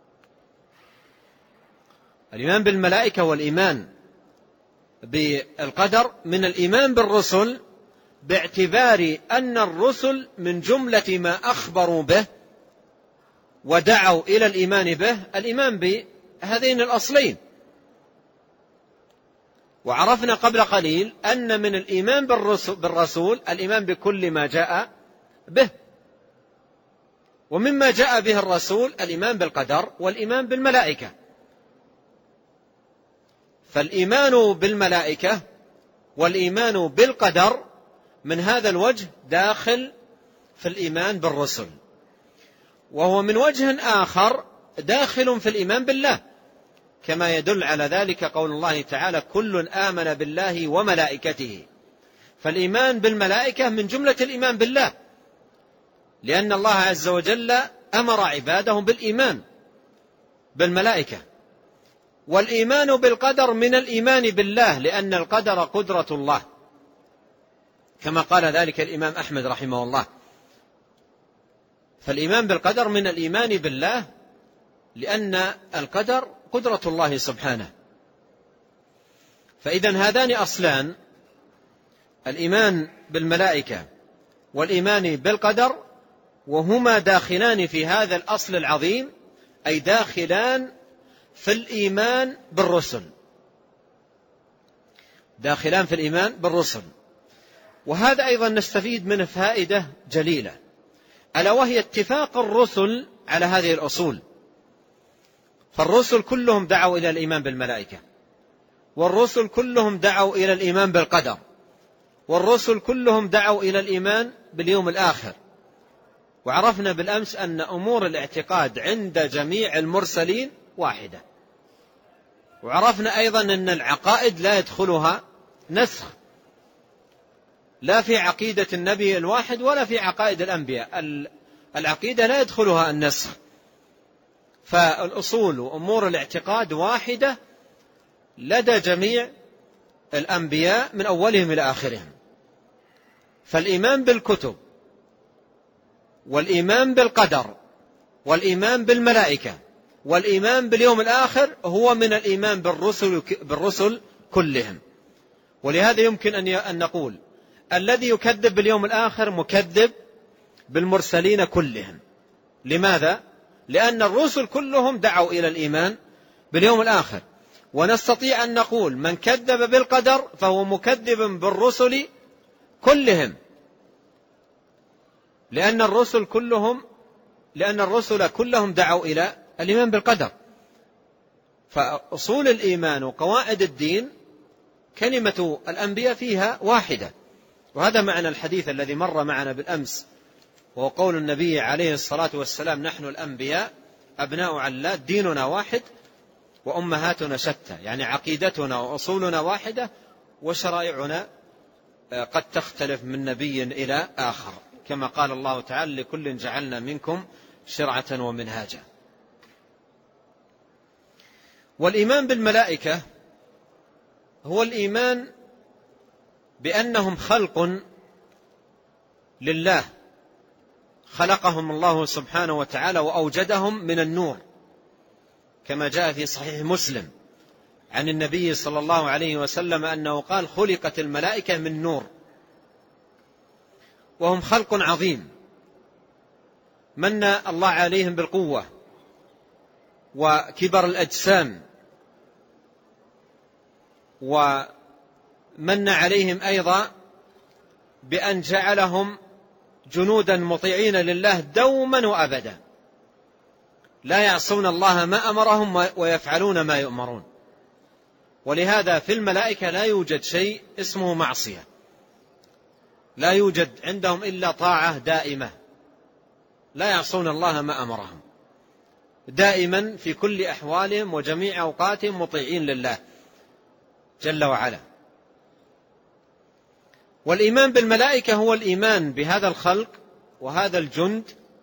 الإيمان بالملائكة والإيمان بالقدر من الإيمان بالرسل، باعتبار أن الرسل من جملة ما أخبروا به ودعوا إلى الإيمان به الإيمان بهذين الأصلين. وعرفنا قبل قليل أن من الإيمان بالرسول الإيمان بكل ما جاء به، ومما جاء به الرسول الإيمان بالقدر والإيمان بالملائكة. فالإيمان بالملائكة والإيمان بالقدر من هذا الوجه داخل في الإيمان بالرسل، وهو من وجه آخر داخل في الإيمان بالله، كما يدل على ذلك قول الله تعالى: كل آمن بالله وملائكته. فالإيمان بالملائكة من جملة الإيمان بالله، لأن الله عز وجل أمر عباده بالإيمان بالملائكة. والإيمان بالقدر من الإيمان بالله، لأن القدر قدرة الله، كما قال ذلك الإمام أحمد رحمه الله. فالإيمان بالقدر من الإيمان بالله، لأن القدر قدرة الله سبحانه. فإذا هذان أصلان: الإيمان بالملائكة والإيمان بالقدر، وهما داخلان في هذا الأصل العظيم، أي داخلان في الإيمان بالرسل، داخلان في الإيمان بالرسل. وهذا أيضا نستفيد منه فائدة جليلة، ألا وهي اتفاق الرسل على هذه الأصول. فالرسل كلهم دعوا إلى الإيمان بالملائكة، والرسل كلهم دعوا إلى الإيمان بالقدر، والرسل كلهم دعوا إلى الإيمان باليوم الآخر. وعرفنا بالأمس أن أمور الاعتقاد عند جميع المرسلين واحدة. وعرفنا أيضا أن العقائد لا يدخلها نسخ، لا في عقيدة النبي الواحد ولا في عقائد الأنبياء. العقيدة لا يدخلها النسخ، فالأصول وأمور الاعتقاد واحدة لدى جميع الأنبياء من أولهم إلى آخرهم. فالإيمان بالكتب والإيمان بالقدر والإيمان بالملائكة والإيمان باليوم الآخر هو من الإيمان بالرسل كلهم. ولهذا يمكن أن نقول الذي يكذب باليوم الآخر مكذب بالمرسلين كلهم. لماذا؟ لأن الرسل كلهم دعوا إلى الإيمان باليوم الآخر. ونستطيع أن نقول من كذب بالقدر فهو مكذب بالرسل كلهم، لأن الرسل كلهم دعوا إلى الإيمان بالقدر. فأصول الإيمان وقواعد الدين كلمة الأنبياء فيها واحدة. وهذا معنى الحديث الذي مر معنا بالأمس، وهو قول النبي عليه الصلاة والسلام: نحن الأنبياء أبناء علات، ديننا واحد وأمهاتنا شتى. يعني عقيدتنا وأصولنا واحدة وشرائعنا قد تختلف من نبي إلى آخر، كما قال الله تعالى: لكل جعلنا منكم شرعة ومنهاجا. والإيمان بالملائكة هو الإيمان بأنهم خلق لله، خلقهم الله سبحانه وتعالى وأوجدهم من النور، كما جاء في صحيح مسلم عن النبي صلى الله عليه وسلم أنه قال: خلقت الملائكة من نور. وهم خلق عظيم من الله عليهم بالقوة وكبر الأجسام، ومن عليهم أيضا بأن جعلهم جنودا مطيعين لله دوما وأبدا، لا يعصون الله ما أمرهم ويفعلون ما يؤمرون. ولهذا في الملائكة لا يوجد شيء اسمه معصية، لا يوجد عندهم إلا طاعة دائمة، لا يعصون الله ما أمرهم، دائما في كل أحوالهم وجميع أوقاتهم مطيعين لله جل وعلا. والإيمان بالملائكة هو الإيمان بهذا الخلق وهذا الجند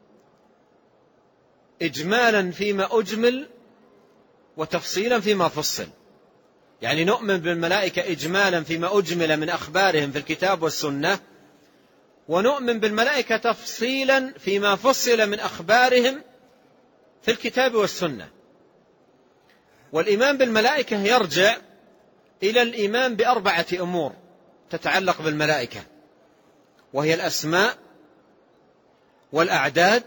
إجمالا فيما أجمل وتفصيلا فيما فصل. يعني نؤمن بالملائكة إجمالا فيما أجمل من أخبارهم في الكتاب والسنة، ونؤمن بالملائكة تفصيلا فيما فصل من أخبارهم في الكتاب والسنة. والإيمان بالملائكة يرجع إلى الإيمان بأربعة أمور تتعلق بالملائكة، وهي الأسماء والأعداد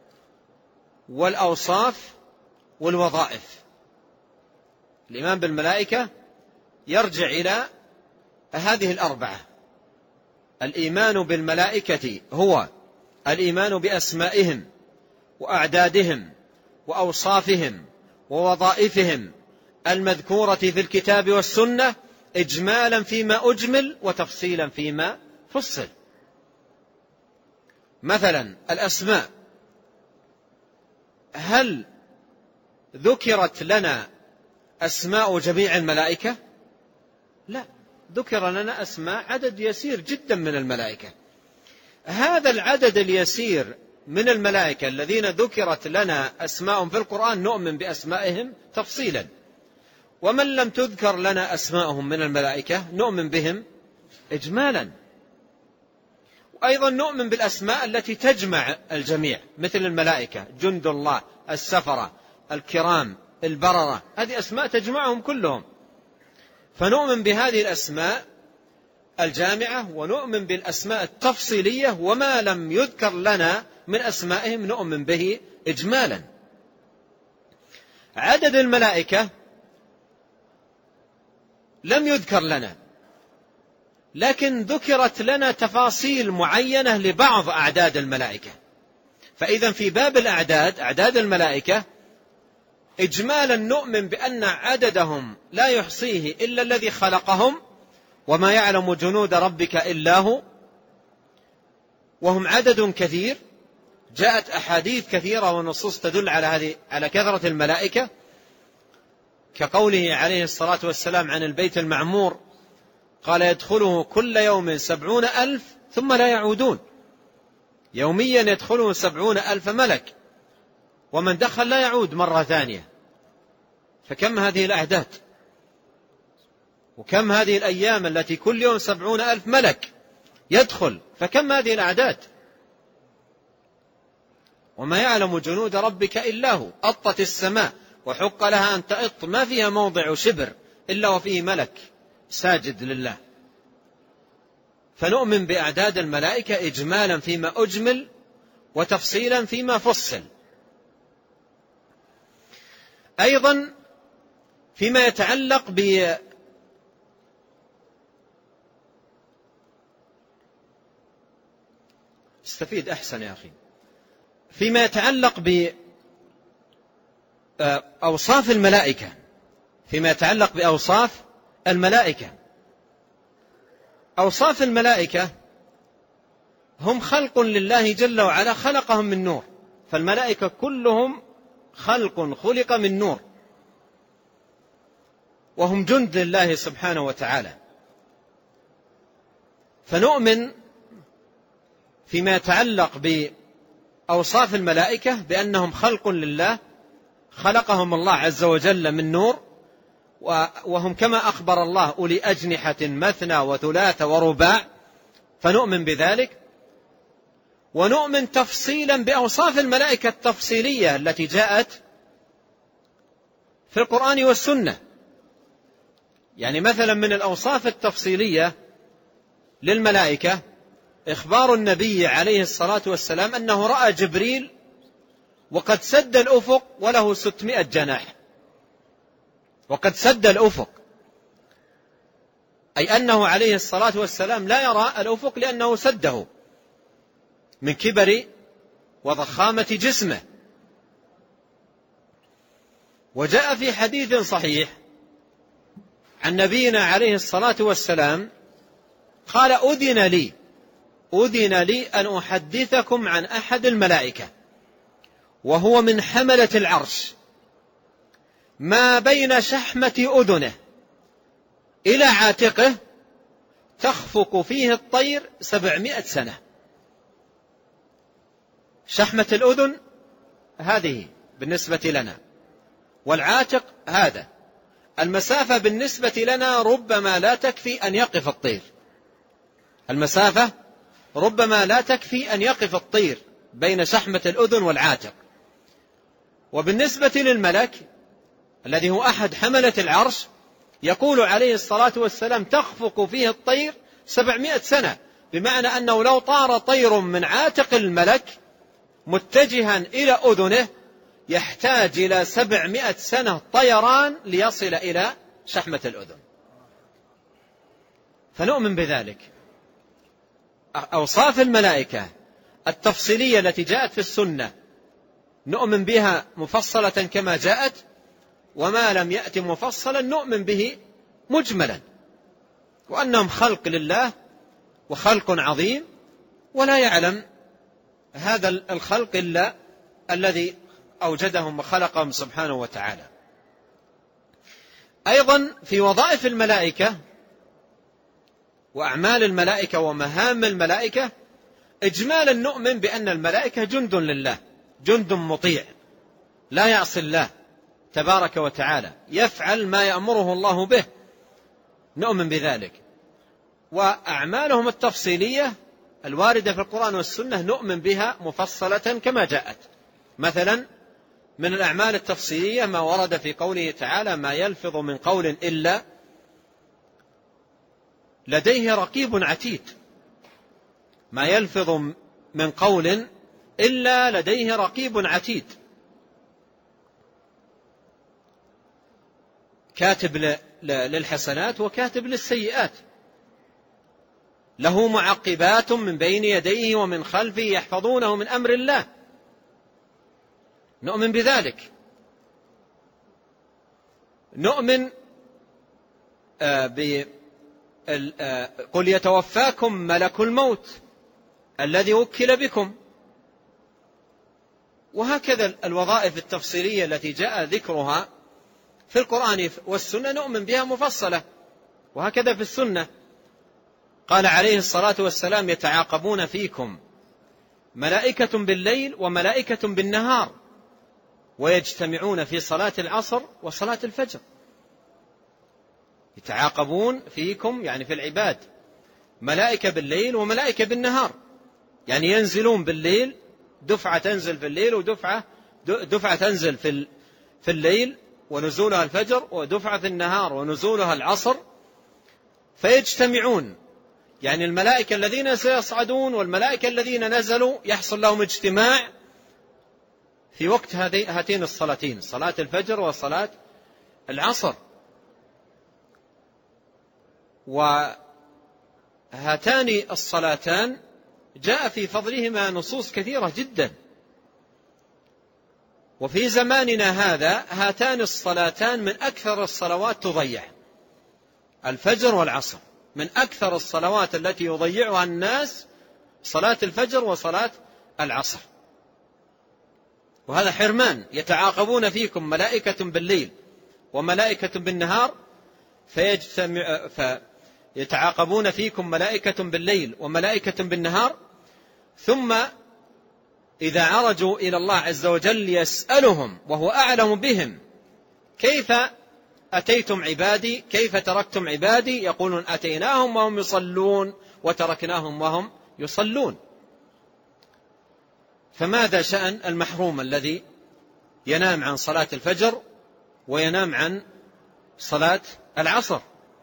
والأوصاف والوظائف. الإيمان بالملائكة يرجع إلى هذه الأربعة. الإيمان بالملائكة هو الإيمان بأسمائهم وأعدادهم وأوصافهم ووظائفهم المذكورة في الكتاب والسنة إجمالا فيما أجمل وتفصيلا فيما فصل. مثلا الأسماء، هل ذكرت لنا أسماء جميع الملائكة؟ لا، ذكر لنا أسماء عدد يسير جدا من الملائكة. هذا العدد اليسير من الملائكة الذين ذكرت لنا أسماءهم في القرآن نؤمن بأسمائهم تفصيلا. ومن لم تذكر لنا أسماءهم من الملائكة نؤمن بهم إجمالا. وأيضا نؤمن بالأسماء التي تجمع الجميع، مثل الملائكة جند الله، السفرة، الكرام، البررة، هذه أسماء تجمعهم كلهم. فنؤمن بهذه الأسماء الجامعة، ونؤمن بالأسماء التفصيلية، وما لم يذكر لنا من أسمائهم نؤمن به إجمالا. عدد الملائكة لم يذكر لنا، لكن ذكرت لنا تفاصيل معينة لبعض أعداد الملائكة، فإذا في باب الأعداد، أعداد الملائكة، إجمالا نؤمن بأن عددهم لا يحصيه إلا الذي خلقهم، وما يعلم جنود ربك إلا هو، وهم عدد كثير. جاءت أحاديث كثيرة ونصوص تدل على كثرة الملائكة، كقوله عليه الصلاة والسلام عن البيت المعمور قال يدخله كل يوم 70,000 ثم لا يعودون. يوميا يدخله 70,000 ملك، ومن دخل لا يعود مرة ثانية. فكم هذه الأعداد، وكم هذه الأيام التي كل يوم 70,000 ملك يدخل، فكم هذه الأعداد. وما يعلم جنود ربك إلا هو. أطت السماء وحق لها أن تأط، ما فيها موضع شبر إلا وفيه ملك ساجد لله. فنؤمن بأعداد الملائكة إجمالا فيما أجمل، وتفصيلا فيما فصل. أيضا فيما يتعلق استفيد أحسن يا أخي، فيما يتعلق بأوصاف الملائكة، فيما يتعلق بأوصاف الملائكة. أوصاف الملائكة هم خلق لله جل وعلا، خلقهم من نور. فالملائكة كلهم خلق من نور، وهم جند لله سبحانه وتعالى. فنؤمن فيما يتعلق بأوصاف الملائكة بأنهم خلق لله، خلقهم الله عز وجل من نور، وهم كما أخبر الله أولي أجنحة مثنى وثلاث ورباع، فنؤمن بذلك. ونؤمن تفصيلا بأوصاف الملائكة التفصيلية التي جاءت في القرآن والسنة. يعني مثلا من الأوصاف التفصيلية للملائكة إخبار النبي عليه الصلاة والسلام أنه رأى جبريل وقد سد الأفق وله 600 جناح، وقد سد الأفق، أي أنه عليه الصلاة والسلام لا يرى الأفق لأنه سده من كبر وضخامة جسمه. وجاء في حديث صحيح عن نبينا عليه الصلاة والسلام قال أذن لي أن أحدثكم عن أحد الملائكة، وهو من حملة العرش، ما بين شحمة أذنه إلى عاتقه تخفق فيه الطير 700 سنة. شحمة الأذن هذه بالنسبة لنا، والعاتق هذا، المسافة بالنسبة لنا ربما لا تكفي أن يقف الطير، المسافة ربما لا تكفي أن يقف الطير بين شحمة الأذن والعاتق. وبالنسبة للملك الذي هو أحد حملة العرش يقول عليه الصلاة والسلام تخفق فيه الطير 700 سنة، بمعنى أنه لو طار طير من عاتق الملك متجها إلى أذنه يحتاج إلى 700 سنة طيران ليصل إلى شحمة الأذن. فنؤمن بذلك. أوصاف الملائكة التفصيلية التي جاءت في السنة نؤمن بها مفصلة كما جاءت، وما لم يأت مفصلا نؤمن به مجملا، وأنهم خلق لله وخلق عظيم، ولا يعلم هذا الخلق إلا الذي أوجدهم وخلقهم سبحانه وتعالى. أيضا في وظائف الملائكة وأعمال الملائكة ومهام الملائكة إجمالا نؤمن بأن الملائكة جند لله، جند مطيع لا يعصي الله تبارك وتعالى، يفعل ما يأمره الله به، نؤمن بذلك. وأعمالهم التفصيلية الواردة في القرآن والسنة نؤمن بها مفصلة كما جاءت. مثلا من الأعمال التفصيلية ما ورد في قوله تعالى ما يلفظ من قول إلا لديه رقيب عتيد، ما يلفظ من قول إلا لديه رقيب عتيد، كاتب للحسنات وكاتب للسيئات، له معقبات من بين يديه ومن خلفه يحفظونه من أمر الله. نؤمن بذلك. نؤمن قل يتوفاكم ملك الموت الذي وكل بكم. وهكذا الوظائف التفصيلية التي جاء ذكرها في القرآن والسنة نؤمن بها مفصلة. وهكذا في السنة قال عليه الصلاة والسلام يتعاقبون فيكم ملائكة بالليل وملائكة بالنهار ويجتمعون في صلاة العصر وصلاة الفجر. يتعاقبون فيكم يعني في العباد ملائكة بالليل وملائكة بالنهار، يعني ينزلون بالليل، دفعة تنزل في الليل ودفعة تنزل في الليل ونزولها الفجر، ودفعة في النهار ونزولها العصر، فيجتمعون. يعني الملائكة الذين سيصعدون والملائكة الذين نزلوا يحصل لهم اجتماع في وقت هاتين الصلاتين، صلاة الفجر وصلاة العصر. وهاتان الصلاتان جاء في فضلهما نصوص كثيرة جدا. وفي زماننا هذا هاتان الصلاتان من أكثر الصلوات تضيع، الفجر والعصر من أكثر الصلوات التي يضيعها الناس، صلاة الفجر وصلاة العصر. وهذا حرمان. يتعاقبون فيكم ملائكة بالليل وملائكة بالنهار يتعاقبون فيكم ملائكة بالليل وملائكة بالنهار، ثم إذا عرجوا إلى الله عز وجل يسألهم وهو أعلم بهم كيف أتيتم عبادي، كيف تركتم عبادي، يقولون أتيناهم وهم يصلون وتركناهم وهم يصلون. فماذا شأن المحروم الذي ينام عن صلاة الفجر وينام عن صلاة العصر؟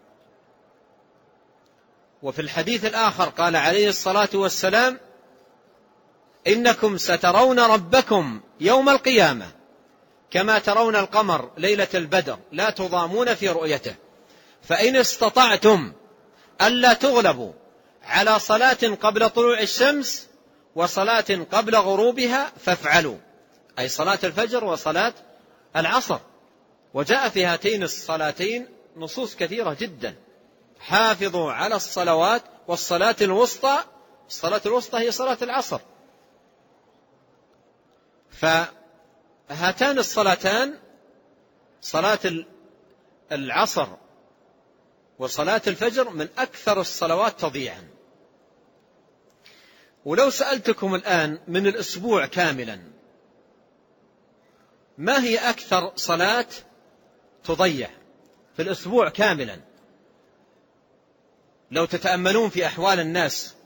وفي الحديث الآخر قال عليه الصلاة والسلام إنكم سترون ربكم يوم القيامة كما ترون القمر ليلة البدر لا تضامون في رؤيته، فإن استطعتم ألا تغلبوا على صلاة قبل طلوع الشمس وصلاة قبل غروبها فافعلوا، أي صلاة الفجر وصلاة العصر. وجاء في هاتين الصلاتين نصوص كثيرة جدا. حافظوا على الصلوات والصلاة الوسطى، الصلاة الوسطى هي صلاة العصر. فهاتان الصلاتان صلاة العصر وصلاة الفجر من أكثر الصلوات تضيعا. ولو سألتكم الآن من الأسبوع كاملا ما هي أكثر صلاة تضيع في الأسبوع كاملا، لو تتأملون في أحوال الناس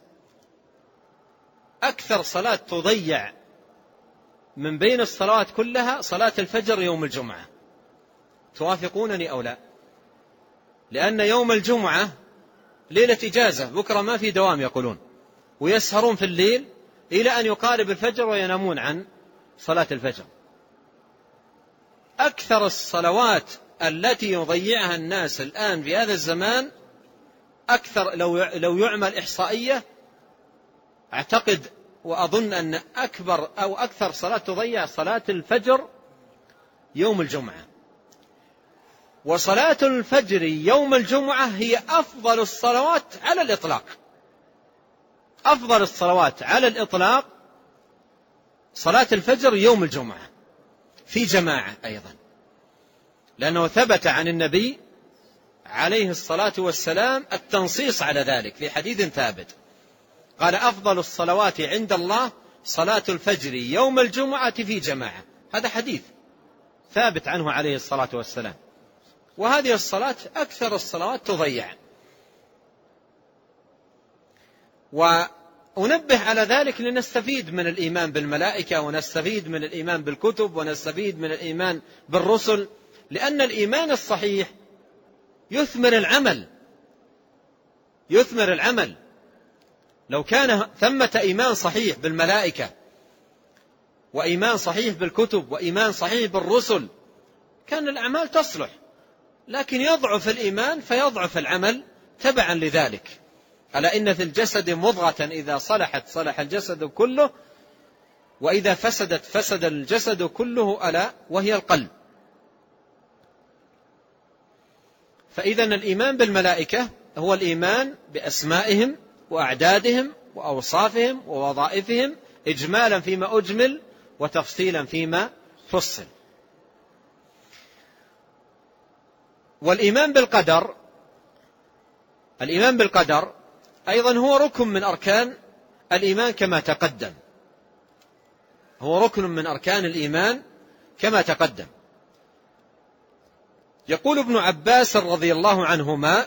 أكثر صلاة تضيع من بين الصلوات كلها صلاة الفجر يوم الجمعة. توافقونني أو لا؟ لأن يوم الجمعة ليلة إجازة، بكرة ما في دوام يقولون، ويسهرون في الليل إلى أن يقارب الفجر وينامون عن صلاة الفجر. أكثر الصلوات التي يضيعها الناس الآن في هذا الزمان أكثر، لو يعمل إحصائية أعتقد وأظن أن أكثر صلاة تضيع صلاة الفجر يوم الجمعة. وصلاة الفجر يوم الجمعة هي أفضل الصلوات على الإطلاق. أفضل الصلوات على الإطلاق صلاة الفجر يوم الجمعة في جماعة أيضا، لأنه ثبت عن النبي عليه الصلاة والسلام التنصيص على ذلك في حديث ثابت، قال أفضل الصلوات عند الله صلاة الفجر يوم الجمعة في جماعة. هذا حديث ثابت عنه عليه الصلاة والسلام. وهذه الصلاة أكثر الصلوات تضيع. وننبه على ذلك لنستفيد من الإيمان بالملائكة، ونستفيد من الإيمان بالكتب، ونستفيد من الإيمان بالرسل، لأن الإيمان الصحيح يثمر العمل. لو كان ثمة إيمان صحيح بالملائكة وإيمان صحيح بالكتب وإيمان صحيح بالرسل كان الأعمال تصلح، لكن يضعف الإيمان فيضعف العمل تبعا لذلك. ألا إن في الجسد مضغة إذا صلحت صلح الجسد كله، وإذا فسدت فسد الجسد كله ألا وهي القلب. فإذا الإيمان بالملائكة هو الإيمان بأسمائهم وأعدادهم وأوصافهم ووظائفهم إجمالا فيما أجمل وتفصيلا فيما فصل. والإيمان بالقدر، الإيمان بالقدر أيضا هو ركن من أركان الإيمان كما تقدم، هو ركن من أركان الإيمان كما تقدم. يقول ابن عباس رضي الله عنهما: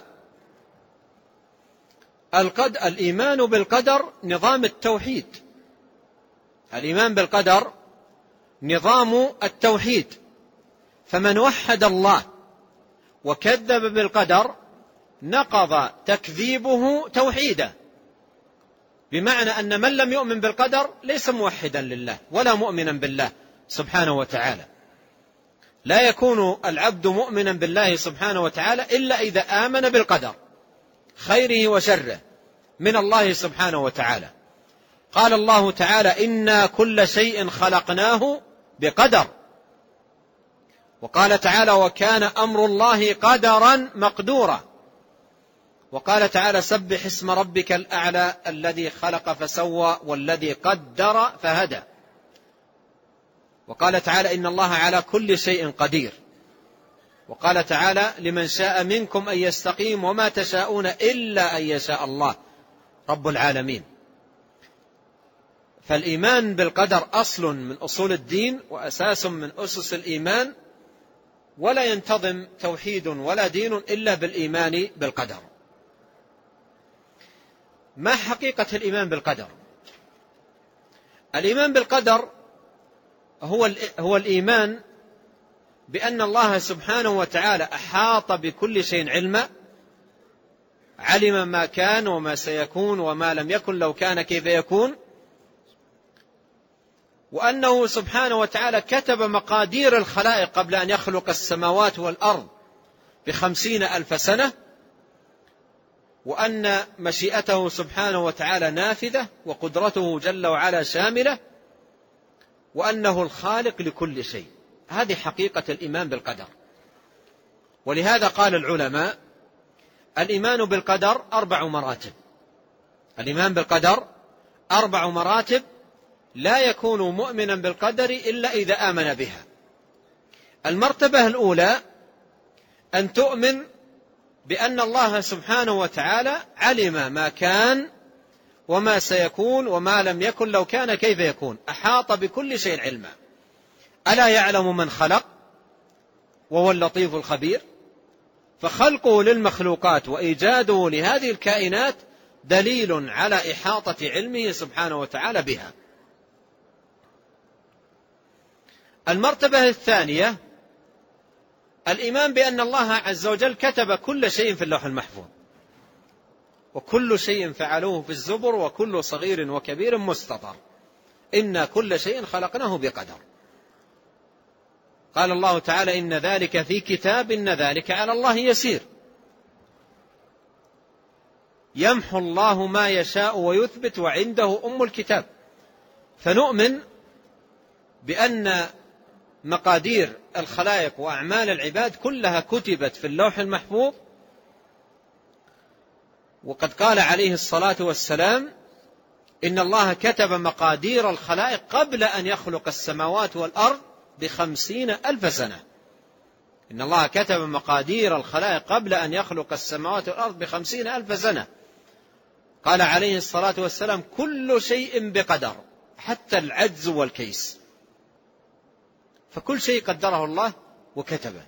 الإيمان بالقدر نظام التوحيد. الإيمان بالقدر نظام التوحيد، فمن وحد الله وكذب بالقدر نقض تكذيبه توحيدا، بمعنى أن من لم يؤمن بالقدر ليس موحدا لله ولا مؤمنا بالله سبحانه وتعالى. لا يكون العبد مؤمنا بالله سبحانه وتعالى إلا إذا آمن بالقدر خيره وشره من الله سبحانه وتعالى. قال الله تعالى: إنا كل شيء خلقناه بقدر. وقال تعالى: وكان أمر الله قدرا مقدورا. وقال تعالى: سبح اسم ربك الأعلى الذي خلق فسوى والذي قدر فهدى. وقال تعالى: إن الله على كل شيء قدير. وقال تعالى: لمن شاء منكم أن يستقيم وما تشاءون إلا أن يشاء الله رب العالمين. فالإيمان بالقدر أصل من أصول الدين وأساس من أسس الإيمان، ولا ينتظم توحيد ولا دين إلا بالإيمان بالقدر. ما حقيقة الإيمان بالقدر؟ الإيمان بالقدر هو الإيمان بأن الله سبحانه وتعالى أحاط بكل شيء علما، علم ما كان وما سيكون وما لم يكن لو كان كيف يكون، وأنه سبحانه وتعالى كتب مقادير الخلائق قبل أن يخلق السماوات والأرض ب50,000 سنة، وأن مشيئته سبحانه وتعالى نافذة وقدرته جل وعلا شاملة، وأنه الخالق لكل شيء. هذه حقيقة الإيمان بالقدر. ولهذا قال العلماء: الإيمان بالقدر 4 مراتب. الإيمان بالقدر 4 مراتب، لا يكون مؤمنا بالقدر إلا إذا آمن بها. المرتبة الأولى أن تؤمن بأن الله سبحانه وتعالى علم ما كان وما سيكون وما لم يكن لو كان كيف يكون، أحاط بكل شيء علما. ألا يعلم من خلق وهو اللطيف الخبير؟ فخلقه للمخلوقات وإيجاده لهذه الكائنات دليل على إحاطة علمه سبحانه وتعالى بها. المرتبة الثانية الإيمان بأن الله عز وجل كتب كل شيء في اللوح المحفوظ، وكل شيء فعلوه في الزبر وكل صغير وكبير مستطر، إنا كل شيء خلقناه بقدر. قال الله تعالى: إن ذلك في كتاب إن ذلك على الله يسير. يمحو الله ما يشاء ويثبت وعنده أم الكتاب. فنؤمن بأن مقادير الخلائق وأعمال العباد كلها كتبت في اللوح المحفوظ. وقد قال عليه الصلاة والسلام: إن الله كتب مقادير الخلائق قبل أن يخلق السماوات والأرض ب50,000 سنة. إن الله كتب مقادير الخلائق قبل أن يخلق السماوات والأرض ب50,000 سنة. قال عليه الصلاة والسلام: كل شيء بقدر حتى العجز والكيس. فكل شيء قدره الله وكتبه.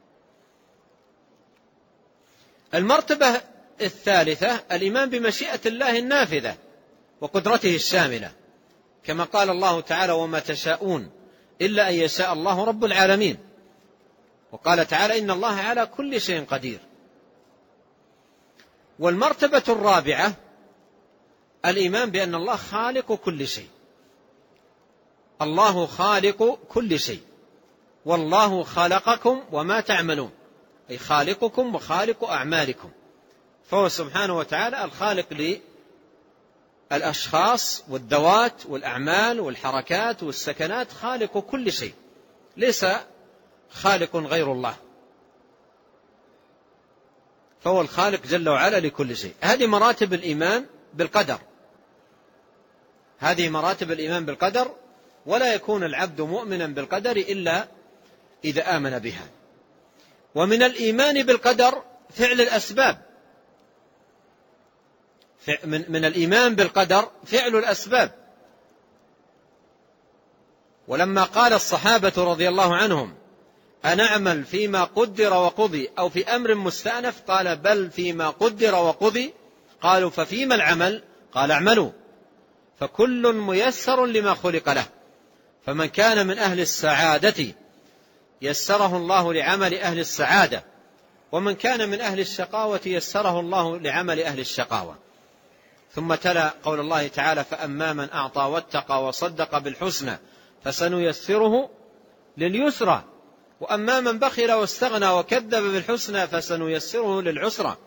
المرتبة الثالثة الإيمان بمشيئة الله النافذة وقدرته الشاملة، كما قال الله تعالى: وما تشاءون إلا أن يشاء الله رب العالمين. وقال تعالى: إن الله على كل شيء قدير. والمرتبة الرابعة الإيمان بأن الله خالق كل شيء. الله خالق كل شيء، والله خلقكم وما تعملون، أي خالقكم وخالق أعمالكم. فهو سبحانه وتعالى الخالق الأشخاص والذوات والأعمال والحركات والسكنات خالق كل شيء، ليس خالق غير الله، فهو الخالق جل وعلا لكل شيء. هذه مراتب الإيمان بالقدر، هذه مراتب الإيمان بالقدر، ولا يكون العبد مؤمنا بالقدر إلا إذا آمن بها. ومن الإيمان بالقدر فعل الأسباب، من الإيمان بالقدر فعل الأسباب. ولما قال الصحابة رضي الله عنهم أنعمل فيما قدر وقضي أو في أمر مستأنف، قال بل فيما قدر وقضي. قالوا ففيما العمل؟ قال اعملوا، فكل ميسر لما خلق له، فمن كان من أهل السعادة يسره الله لعمل أهل السعادة، ومن كان من أهل الشقاوة يسره الله لعمل أهل الشقاوة. ثم تلا قول الله تعالى فأما من أعطى واتقى وصدق بالحسنى فسنيسره لليسرى، وأما من بخل واستغنى وكذب بالحسنى فسنيسره للعسرى.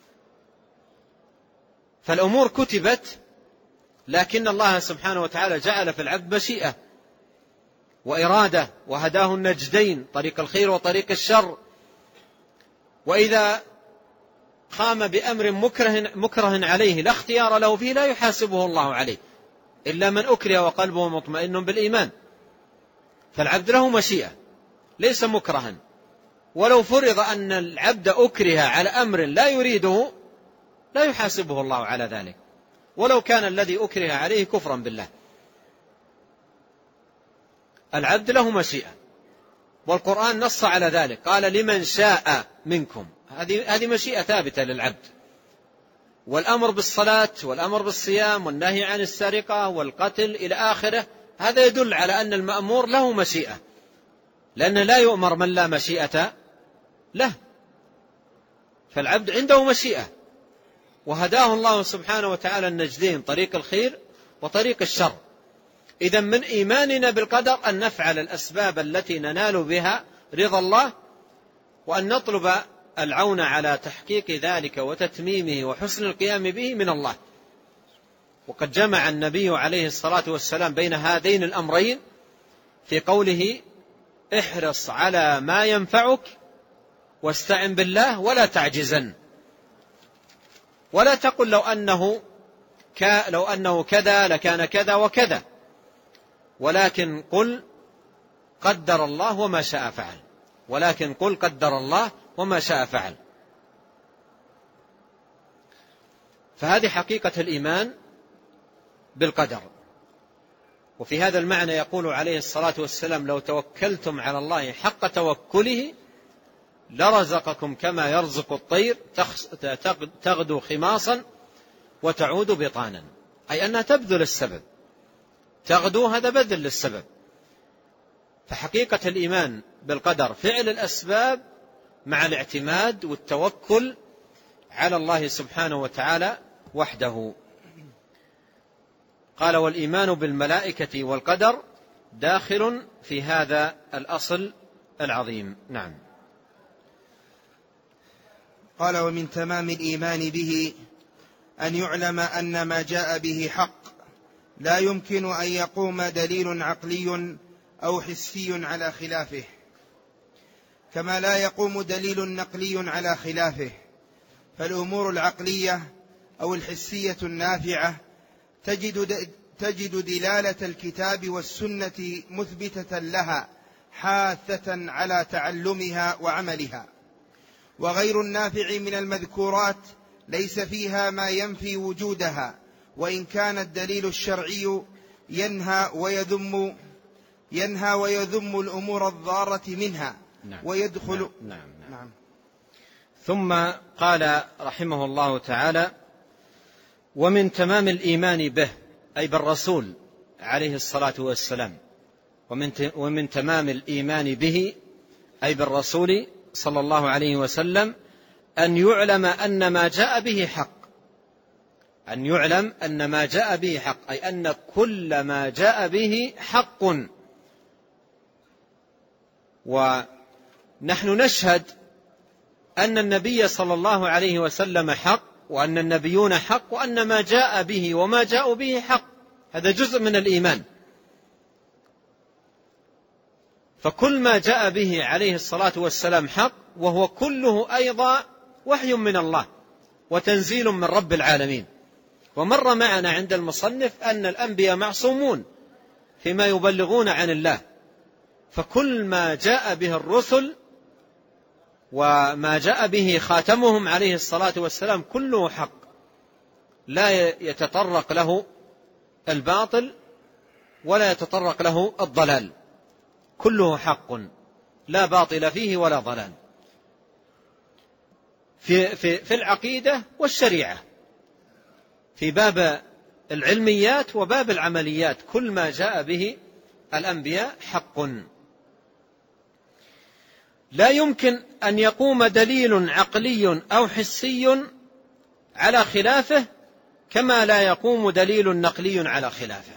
فالأمور كتبت، لكن الله سبحانه وتعالى جعل في العبد مشيئة وإرادة، وهداه النجدين، طريق الخير وطريق الشر. وإذا قام بأمر مكره عليه لا اختيار له فيه لا يحاسبه الله عليه إلا من أكره وقلبه مطمئن بالإيمان. فالعبد له مشيئة ليس مكرها، ولو فرض أن العبد أكره على أمر لا يريده لا يحاسبه الله على ذلك، ولو كان الذي أكره عليه كفرا بالله. العبد له مشيئة، والقرآن نص على ذلك، قال لمن شاء منكم، هذه مشيئة ثابتة للعبد. والأمر بالصلاة والأمر بالصيام والنهي عن السرقة والقتل إلى آخره، هذا يدل على أن المأمور له مشيئة، لأنه لا يؤمر من لا مشيئة له. فالعبد عنده مشيئة، وهداه الله سبحانه وتعالى النجدين، طريق الخير وطريق الشر. إذن من إيماننا بالقدر أن نفعل الأسباب التي ننال بها رضا الله، وأن نطلب العون على تحقيق ذلك وتتميمه وحسن القيام به من الله. وقد جمع النبي عليه الصلاة والسلام بين هذين الأمرين في قوله احرص على ما ينفعك واستعن بالله ولا تعجزن. ولا تقل لو أنه كذا لكان كذا وكذا، ولكن قل قدر الله وما شاء فعل، ولكن قل قدر الله وما شاء فعل. فهذه حقيقة الإيمان بالقدر. وفي هذا المعنى يقول عليه الصلاة والسلام لو توكلتم على الله حق توكله لرزقكم كما يرزق الطير تغدو خماصا وتعود بطانا، أي أنها تبذل السبب، تغدو هذا بذل للسبب. فحقيقة الإيمان بالقدر فعل الأسباب مع الاعتماد والتوكل على الله سبحانه وتعالى وحده. قال والإيمان بالملائكة والقدر داخل في هذا الأصل العظيم. نعم. قال ومن تمام الإيمان به أن يعلم أن ما جاء به حق، لا يمكن أن يقوم دليل عقلي أو حسي على خلافه، كما لا يقوم دليل نقلي على خلافه. فالأمور العقلية أو الحسية النافعة تجد دلالة الكتاب والسنة مثبتة لها حاثة على تعلمها وعملها، وغير النافع من المذكورات ليس فيها ما ينفي وجودها، وإن كان الدليل الشرعي ينهى ويذم الأمور الضارة منها. نعم. ويدخل نعم. ثم قال رحمه الله تعالى ومن تمام الإيمان به أي بالرسول عليه الصلاة والسلام، ومن تمام الإيمان به أي بالرسول صلى الله عليه وسلم أن يعلم أن ما جاء به حق، أن يعلم أن ما جاء به حق، أي أن كل ما جاء به حق. ونحن نشهد أن النبي صلى الله عليه وسلم حق وأن النبيون حق وأن ما جاء به وما جاءوا به حق، هذا جزء من الإيمان. فكل ما جاء به عليه الصلاة والسلام حق، وهو كله أيضا وحي من الله وتنزيل من رب العالمين. ومر معنا عند المصنف أن الأنبياء معصومون فيما يبلغون عن الله، فكل ما جاء به الرسل وما جاء به خاتمهم عليه الصلاة والسلام كله حق، لا يتطرق له الباطل ولا يتطرق له الضلال، كله حق لا باطل فيه ولا ضلال، في العقيدة والشريعة، في باب العلميات وباب العمليات، كل ما جاء به الأنبياء حق. لا يمكن أن يقوم دليل عقلي أو حسي على خلافه كما لا يقوم دليل نقلي على خلافه.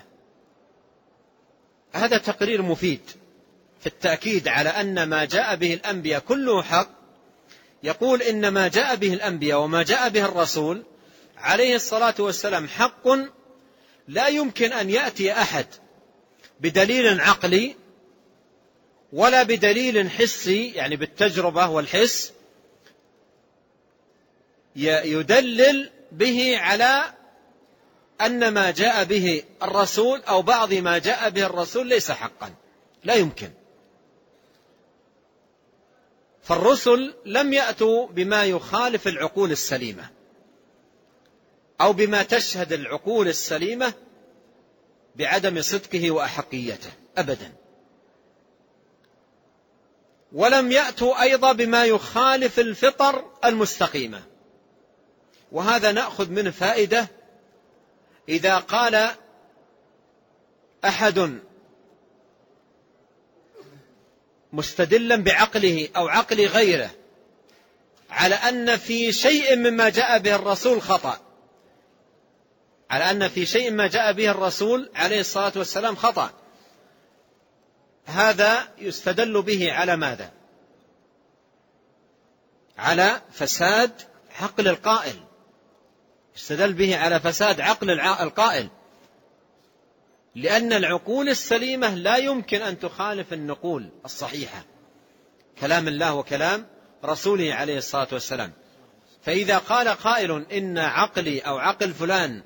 هذا تقرير مفيد في التأكيد على أن ما جاء به الأنبياء كله حق. يقول إن ما جاء به الأنبياء وما جاء به الرسول عليه الصلاة والسلام حق، لا يمكن أن يأتي أحد بدليل عقلي ولا بدليل حسي، يعني بالتجربة والحس، يدلل به على أن ما جاء به الرسول أو بعض ما جاء به الرسول ليس حقا، لا يمكن. فالرسل لم يأتوا بما يخالف العقول السليمة أو بما تشهد العقول السليمة بعدم صدقه وأحقيته أبدا، ولم يأتوا أيضا بما يخالف الفطر المستقيمة. وهذا نأخذ منه فائدة. إذا قال أحد مستدلا بعقله أو عقل غيره على أن في شيء مما جاء به الرسول خطأ، على أن في شيء ما جاء به الرسول عليه الصلاة والسلام خطأ، هذا يستدل به على ماذا؟ على فساد عقل القائل، يستدل به على فساد عقل القائل، لأن العقول السليمة لا يمكن أن تخالف النقول الصحيحة، كلام الله وكلام رسوله عليه الصلاة والسلام. فإذا قال قائل إن عقلي أو عقل فلان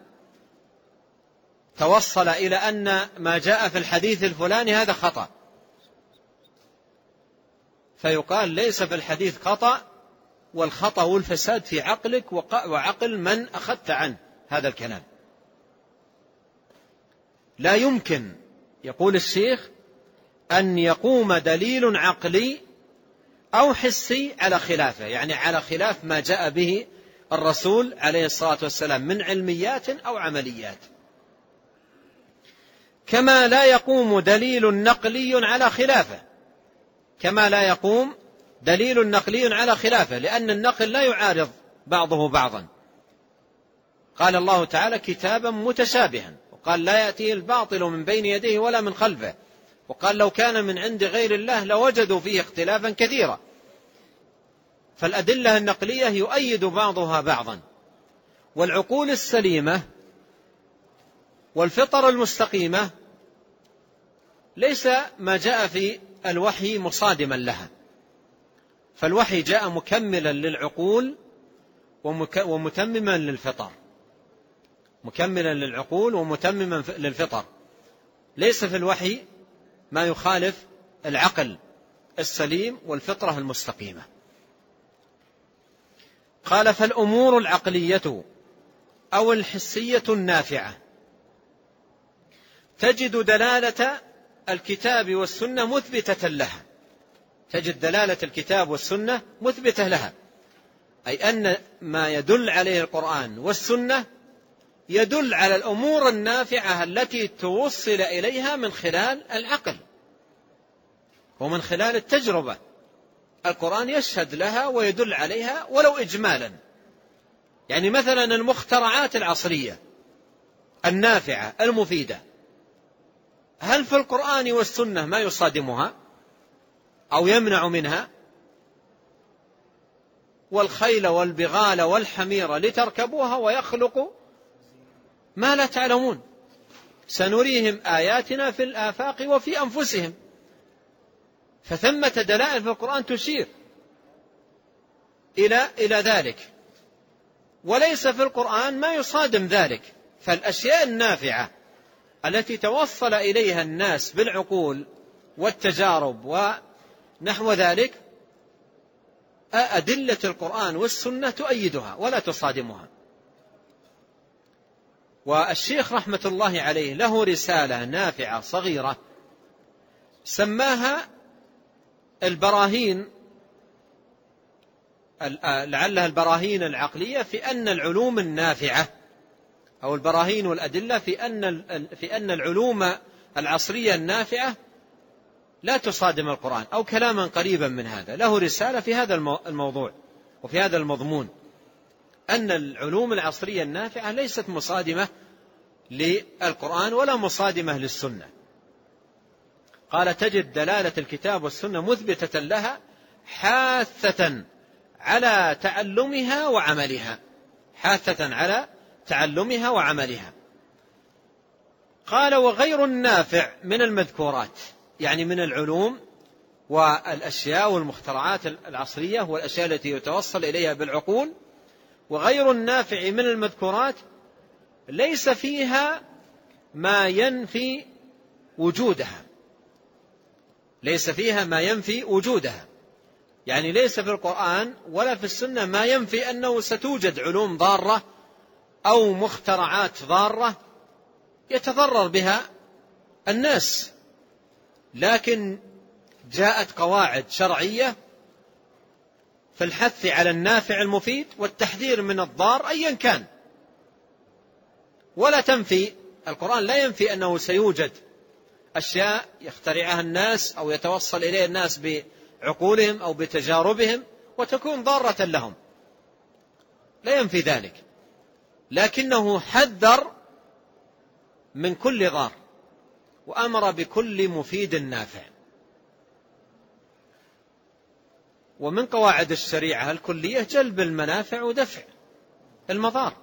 توصل إلى أن ما جاء في الحديث الفلاني هذا خطأ، فيقال ليس في الحديث خطأ، والخطأ والفساد في عقلك وعقل من أخذت عنه هذا الكلام. لا يمكن، يقول الشيخ، أن يقوم دليل عقلي أو حسي على خلافه، يعني على خلاف ما جاء به الرسول عليه الصلاة والسلام من علميات أو عمليات، كما لا يقوم دليل نقلي على خلافه، كما لا يقوم دليل نقلي على خلافه، لأن النقل لا يعارض بعضه بعضا. قال الله تعالى كتابا متشابها، وقال لا يأتيه الباطل من بين يديه ولا من خلفه، وقال لو كان من عند غير الله لوجدوا فيه اختلافا كثيرا. فالأدلة النقلية يؤيد بعضها بعضا، والعقول السليمة والفطر المستقيمة ليس ما جاء في الوحي مصادما لها، فالوحي جاء مكملا للعقول ومتمما للفطر، مكملا للعقول ومتمما للفطر، ليس في الوحي ما يخالف العقل السليم والفطرة المستقيمة. قال فالأمور العقلية أو الحسية النافعة تجد دلالة الكتاب والسنة مثبتة لها، تجد دلالة الكتاب والسنة مثبتة لها، أي أن ما يدل عليه القرآن والسنة يدل على الأمور النافعة التي توصل إليها من خلال العقل ومن خلال التجربة. القرآن يشهد لها ويدل عليها ولو إجمالا، يعني مثلا المخترعات العصرية النافعة المفيدة، هل في القرآن والسنة ما يصادمها أو يمنع منها؟ والخيل والبغال والحمير لتركبوها ويخلق ما لا تعلمون سنريهم آياتنا في الآفاق وفي أنفسهم. فثمة دلائل في القرآن تشير إلى ذلك، وليس في القرآن ما يصادم ذلك. فالأشياء النافعة التي توصل إليها الناس بالعقول والتجارب ونحو ذلك أدلة القرآن والسنة تؤيدها ولا تصادمها. والشيخ رحمة الله عليه له رسالة نافعة صغيرة سماها البراهين، لعلها البراهين العقلية في أن العلوم النافعة، أو البراهين والأدلة في أن العلوم العصرية النافعة لا تصادم القرآن، أو كلاما قريبا من هذا. له رسالة في هذا الموضوع وفي هذا المضمون، أن العلوم العصرية النافعة ليست مصادمة للقرآن ولا مصادمة للسنة. قال: تجد دلالة الكتاب والسنة مثبتة لها حاثة على تعلمها وعملها، حاثة على تعلمها وعملها. قال: وغير النافع من المذكورات، يعني من العلوم والأشياء والمخترعات العصرية والأشياء التي يتوصل إليها بالعقول، وغير النافع من المذكورات ليس فيها ما ينفي وجودها، ليس فيها ما ينفي وجودها، يعني ليس في القرآن ولا في السنة ما ينفي أنه ستوجد علوم ضارة أو مخترعات ضارة يتضرر بها الناس، لكن جاءت قواعد شرعية في الحث على النافع المفيد والتحذير من الضار أيا كان. ولا تنفي، القرآن لا ينفي أنه سيوجد أشياء يخترعها الناس أو يتوصل إليه الناس بعقولهم أو بتجاربهم وتكون ضارة لهم، لا ينفي ذلك، لكنه حذر من كل ضار وأمر بكل مفيد نافع. ومن قواعد الشريعة الكلية جلب المنافع ودفع المضار.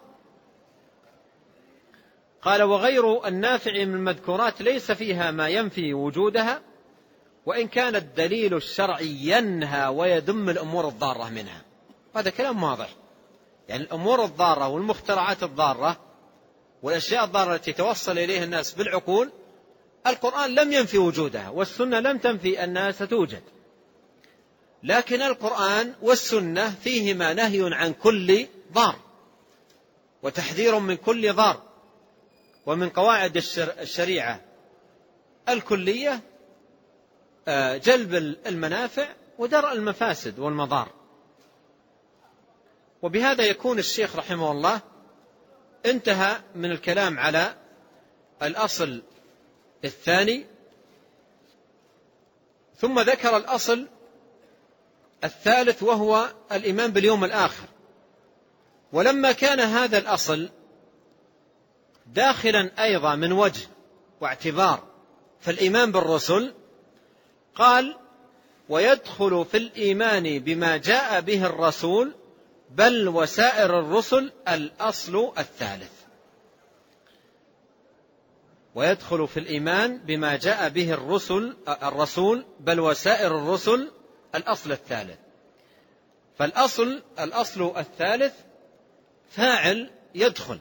قال: وغير النافع من المذكورات ليس فيها ما ينفي وجودها، وإن كان الدليل الشرعي ينهى ويذم الأمور الضارة منها. هذا كلام واضح، يعني الأمور الضارة والمخترعات الضارة والأشياء الضارة التي توصل إليها الناس بالعقول، القرآن لم ينفي وجودها والسنة لم تنفي أنها ستوجد، لكن القرآن والسنة فيهما نهي عن كل ضار وتحذير من كل ضار. ومن قواعد الشريعة الكلية جلب المنافع ودرء المفاسد والمضار. وبهذا يكون الشيخ رحمه الله انتهى من الكلام على الأصل الثاني، ثم ذكر الأصل الثالث وهو الإيمان باليوم الآخر. ولما كان هذا الأصل داخلا أيضا من وجه واعتبار في الإيمان بالرسل، قال: ويدخل في الإيمان بما جاء به الرسول بل وسائر الرسل الأصل الثالث. ويدخل في الإيمان بما جاء به الرسول بل وسائر الرسل الأصل الثالث. فالأصل الثالث فاعل يدخل.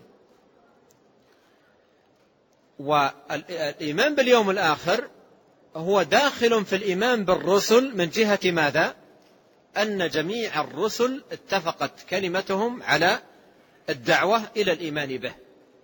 والإيمان باليوم الآخر هو داخل في الإيمان بالرسل من جهة ماذا؟ أن جميع الرسل اتفقت كلمتهم على الدعوة إلى الإيمان به.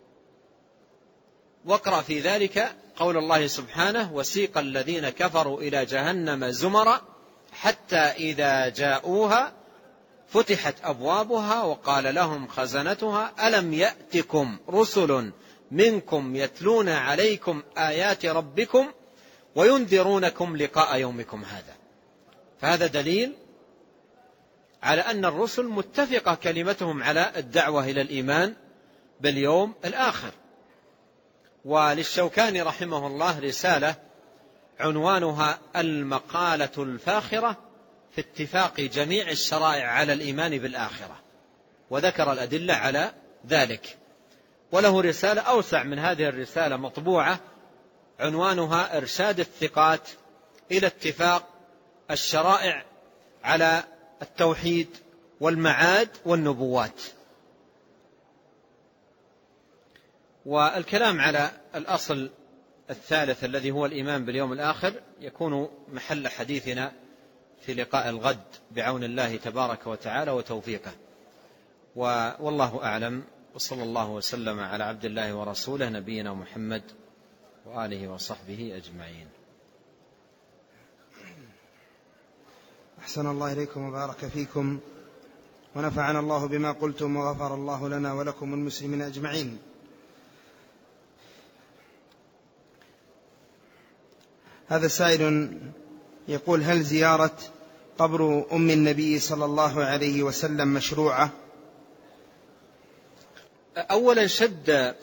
واقرأ في ذلك قول الله سبحانه: وسيق الذين كفروا إلى جهنم زمرا حتى إذا جاءوها فتحت أبوابها وقال لهم خزنتها ألم يأتكم رسل منكم يتلون عليكم آيات ربكم وينذرونكم لقاء يومكم هذا. فهذا دليل على أن الرسل متفقة كلمتهم على الدعوة إلى الإيمان باليوم الآخر. وللشوكاني رحمه الله رسالة عنوانها المقالة الفاخرة في اتفاق جميع الشرائع على الإيمان بالآخرة، وذكر الأدلة على ذلك. وله رسالة أوسع من هذه الرسالة مطبوعة عنوانها إرشاد الثقات إلى اتفاق الشرائع على التوحيد والمعاد والنبوات. والكلام على الأصل الثالث الذي هو الإيمان باليوم الآخر يكون محل حديثنا في لقاء الغد بعون الله تبارك وتعالى وتوفيقه. والله أعلم، وصلى الله وسلم على عبد الله ورسوله نبينا محمد وآله وصحبه أجمعين. أحسن الله إليكم وبارك فيكم، ونفعنا الله بما قلتم، وغفر الله لنا ولكم المسلمين أجمعين. هذا سائل يقول: هل زيارة قبر أم النبي صلى الله عليه وسلم مشروعة؟ أولا شد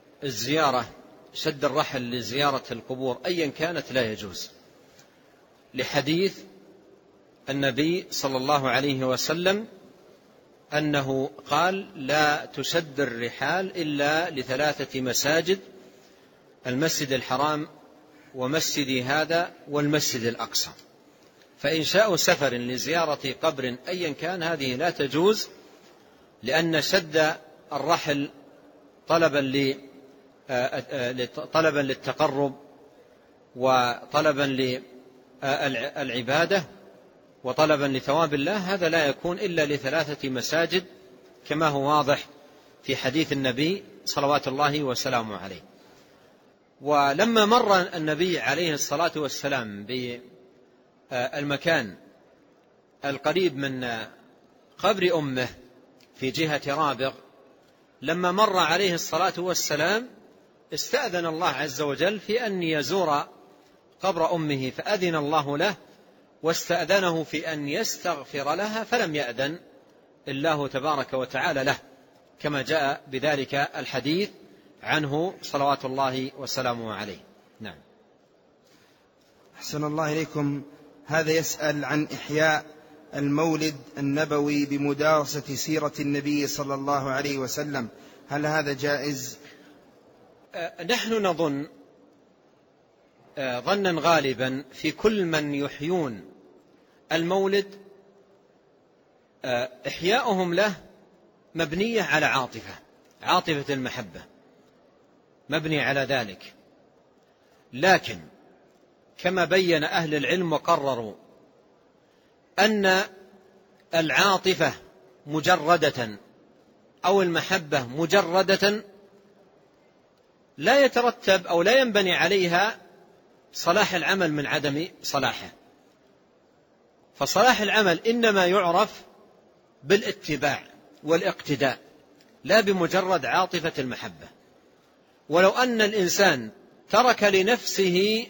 الرحل لزيارة القبور أيا كانت لا يجوز، لحديث النبي صلى الله عليه وسلم أنه قال: لا تشد الرحال إلا لثلاثة مساجد، المسجد الحرام ومسجدي هذا والمسجد الأقصى. فإنشاء سفر لزيارة قبر أيا كان هذه لا تجوز، لأن شد الرحل طلبا للتقرب وطلبا للعبادة وطلبا لثواب الله، هذا لا يكون إلا لثلاثة مساجد كما هو واضح في حديث النبي صلوات الله وسلامه عليه. ولما مر النبي عليه الصلاة والسلام بالمكان القريب من قبر أمه في جهة رابغ، لما مر عليه الصلاة والسلام استأذن الله عز وجل في أن يزور قبر أمه، فأذن الله له، واستأذنه في أن يستغفر لها فلم يأذن الله تبارك وتعالى له، كما جاء بذلك الحديث عنه صلوات الله وسلامه عليه. نعم. أحسن الله إليكم. هذا يسأل عن إحياء المولد النبوي بمدارسة سيرة النبي صلى الله عليه وسلم، هل هذا جائز؟ نحن نظن ظنا غالبا في كل من يحيون المولد إحياؤهم له مبنية على عاطفة المحبة، مبني على ذلك. لكن كما بين أهل العلم وقرروا أن العاطفة مجردة أو المحبة مجردة لا يترتب أو لا ينبني عليها صلاح العمل من عدم صلاحه. فصلاح العمل إنما يعرف بالاتباع والاقتداء، لا بمجرد عاطفة المحبة. ولو أن الإنسان ترك لنفسه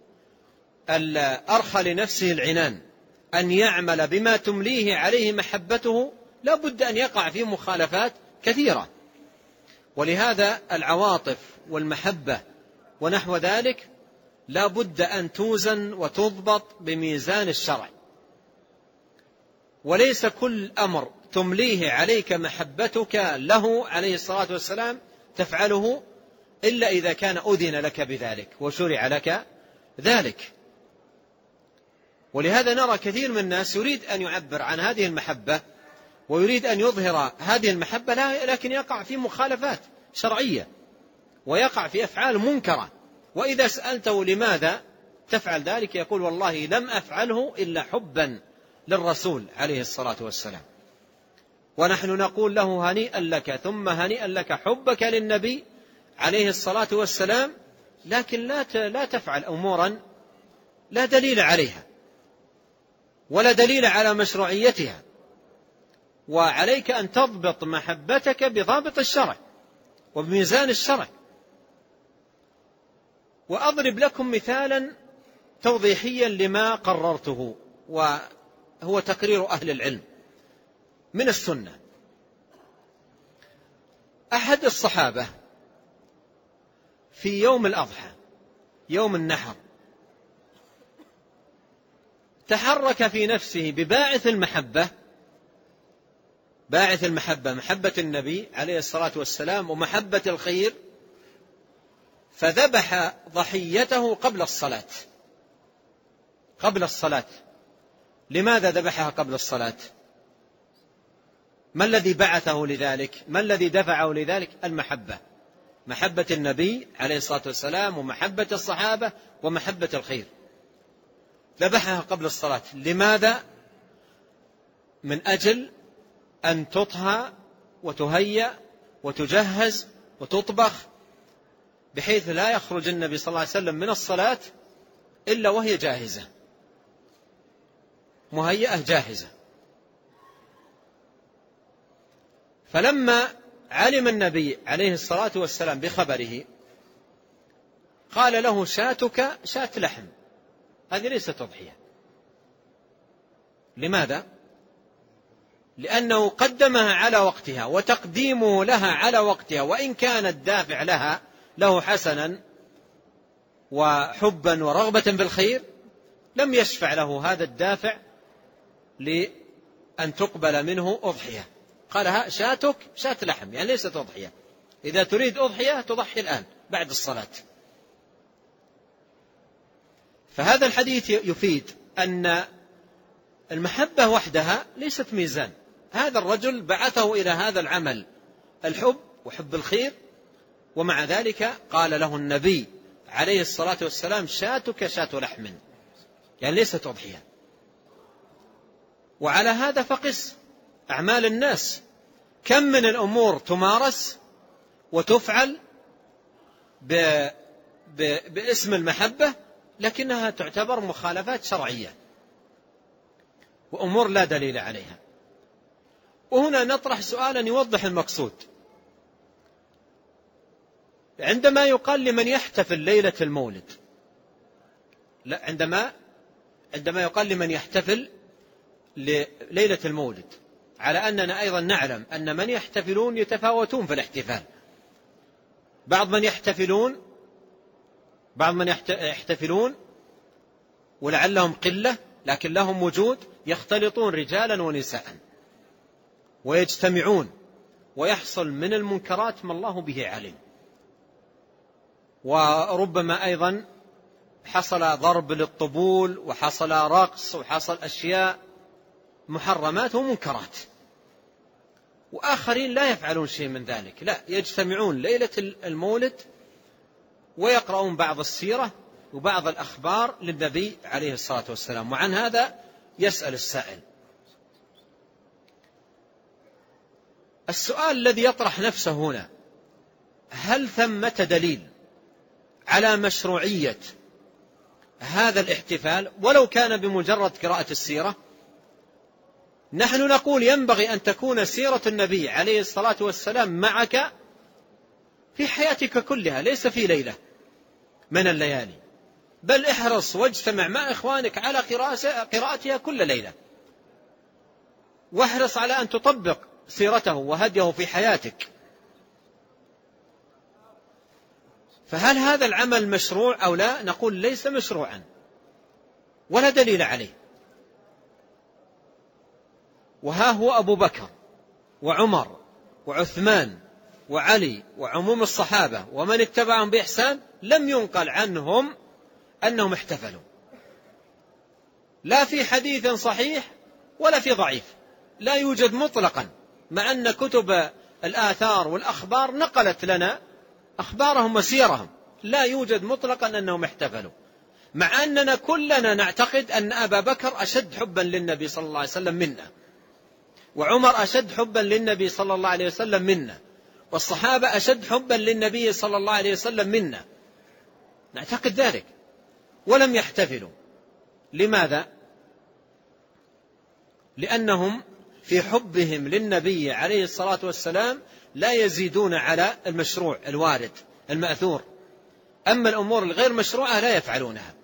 أرخى لنفسه العنان أن يعمل بما تمليه عليه محبته، لا بد أن يقع في مخالفات كثيرة. ولهذا العواطف والمحبة ونحو ذلك لا بد أن توزن وتضبط بميزان الشرع، وليس كل أمر تمليه عليك محبتك له عليه الصلاة والسلام تفعله إلا إذا كان أذن لك بذلك وشرع لك ذلك. ولهذا نرى كثير من الناس يريد أن يعبر عن هذه المحبة ويريد أن يظهر هذه المحبة، لكن يقع في مخالفات شرعية ويقع في أفعال منكرة، وإذا سألته لماذا تفعل ذلك يقول: والله لم أفعله إلا حبا للرسول عليه الصلاة والسلام. ونحن نقول له: هنيئا لك ثم هنيئا لك حبك للنبي عليه الصلاة والسلام، لكن لا تفعل أمورا لا دليل عليها ولا دليل على مشروعيتها، وعليك أن تضبط محبتك بضابط الشرع وبميزان الشرع. وأضرب لكم مثالا توضيحيا لما قررته، وهو تقرير أهل العلم من السنة. أحد الصحابة في يوم الأضحى يوم النحر تحرك في نفسه بباعث المحبة، باعث المحبة، محبة النبي عليه الصلاة والسلام ومحبة الخير، فذبح ضحيته قبل الصلاة. قبل الصلاة. لماذا ذبحها قبل الصلاة؟ ما الذي بعثه لذلك؟ ما الذي دفعه لذلك؟ المحبة، محبة النبي عليه الصلاة والسلام ومحبة الصحابة ومحبة الخير. ذبحها قبل الصلاة. لماذا؟ من أجل أن تطهى وتهيأ وتجهز وتطبخ، بحيث لا يخرج النبي صلى الله عليه وسلم من الصلاة إلا وهي جاهزة، مهيئة جاهزة. فلما علم النبي عليه الصلاة والسلام بخبره قال له: شاتك شاة لحم، هذه ليست أضحية. لماذا؟ لأنه قدمها على وقتها، وتقديمه لها على وقتها وإن كان الدافع لها له حسنا وحبا ورغبة بالخير، لم يشفع له هذا الدافع لأن تقبل منه أضحية. قالها: شاتك شاة لحم، يعني ليست أضحية. إذا تريد أضحية تضحي الآن بعد الصلاة. فهذا الحديث يفيد أن المحبة وحدها ليست ميزان. هذا الرجل بعثه إلى هذا العمل الحب وحب الخير، ومع ذلك قال له النبي عليه الصلاة والسلام: شاتك شاة لحم، يعني ليست أضحية. وعلى هذا فقس أعمال الناس، كم من الأمور تمارس وتفعل باسم المحبة لكنها تعتبر مخالفات شرعية وأمور لا دليل عليها. وهنا نطرح سؤالا يوضح المقصود. عندما يقال لمن يحتفل ليلة المولد، لا، عندما يقال لمن يحتفل ليلة المولد، على أننا أيضا نعلم أن من يحتفلون يتفاوتون في الاحتفال. بعض من يحتفلون ولعلهم قلة لكن لهم وجود، يختلطون رجالا ونساء ويجتمعون، ويحصل من المنكرات ما الله به علم. وربما أيضا حصل ضرب للطبول، وحصل رقص، وحصل أشياء محرمات ومنكرات. وآخرين لا يفعلون شيء من ذلك، لا، يجتمعون ليلة المولد ويقرؤون بعض السيرة وبعض الأخبار للنبي عليه الصلاة والسلام. وعن هذا يسأل السائل. السؤال الذي يطرح نفسه هنا: هل ثمة دليل على مشروعية هذا الاحتفال ولو كان بمجرد قراءة السيرة؟ نحن نقول ينبغي أن تكون سيرة النبي عليه الصلاة والسلام معك في حياتك كلها، ليس في ليلة من الليالي، بل احرص واجتمع مع إخوانك على قراءتها كل ليلة، واحرص على أن تطبق سيرته وهديه في حياتك. فهل هذا العمل مشروع أو لا؟ نقول ليس مشروعا ولا دليل عليه. وها هو أبو بكر وعمر وعثمان وعلي وعموم الصحابة ومن اتبعهم بإحسان لم ينقل عنهم أنهم احتفلوا، لا في حديث صحيح ولا في ضعيف، لا يوجد مطلقا، مع أن كتب الآثار والأخبار نقلت لنا أخبارهم وسيرهم، لا يوجد مطلقا أنهم احتفلوا، مع أننا كلنا نعتقد أن أبا بكر أشد حبا للنبي صلى الله عليه وسلم منا، وعمر أشد حبا للنبي صلى الله عليه وسلم منا، والصحابة أشد حبا للنبي صلى الله عليه وسلم منا، نعتقد ذلك، ولم يحتفلوا. لماذا؟ لأنهم في حبهم للنبي عليه الصلاة والسلام لا يزيدون على المشروع الوارد المأثور، أما الأمور الغير مشروعة لا يفعلونها،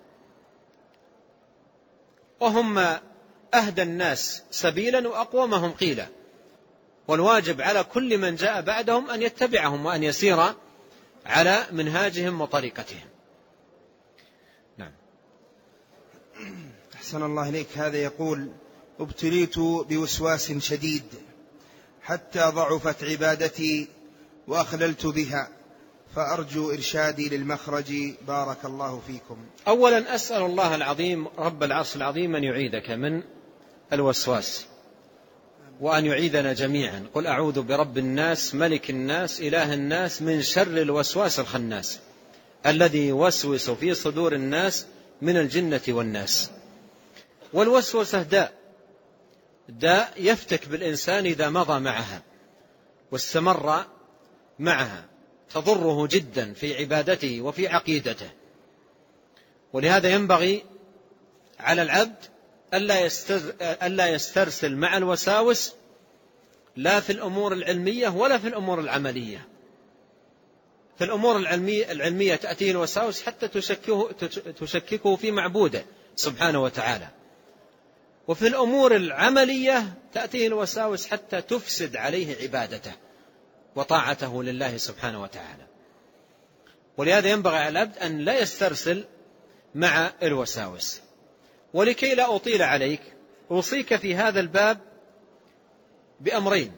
وهم أهدى الناس سبيلا وأقومهم قيلا، والواجب على كل من جاء بعدهم أن يتبعهم وأن يسير على منهاجهم وطريقتهم. نعم. أحسن الله إليك. هذا يقول: ابتليت بوسواس شديد حتى ضعفت عبادتي وأخللت بها، فأرجو إرشادي للمخرج، بارك الله فيكم. أولا أسأل الله العظيم رب العرش العظيم أن يعيذك من الوسواس، وأن يعيذنا جميعا. قل أعوذ برب الناس ملك الناس إله الناس من شر الوسواس الخناس الذي يوسوس في صدور الناس من الجنة والناس. والوسوسة داء يفتك بالإنسان إذا مضى معها واستمر معها، تضره جدا في عبادته وفي عقيدته. ولهذا ينبغي على العبد ألا يسترسل مع الوساوس، لا في الأمور العلمية ولا في الأمور العملية. في الأمور العلمية تأتيه الوساوس حتى تشككه في معبوده سبحانه وتعالى، وفي الأمور العملية تأتيه الوساوس حتى تفسد عليه عبادته وطاعته لله سبحانه وتعالى. ولهذا ينبغي على العبد أن لا يسترسل مع الوساوس. ولكي لا أطيل عليك، أوصيك في هذا الباب بأمرين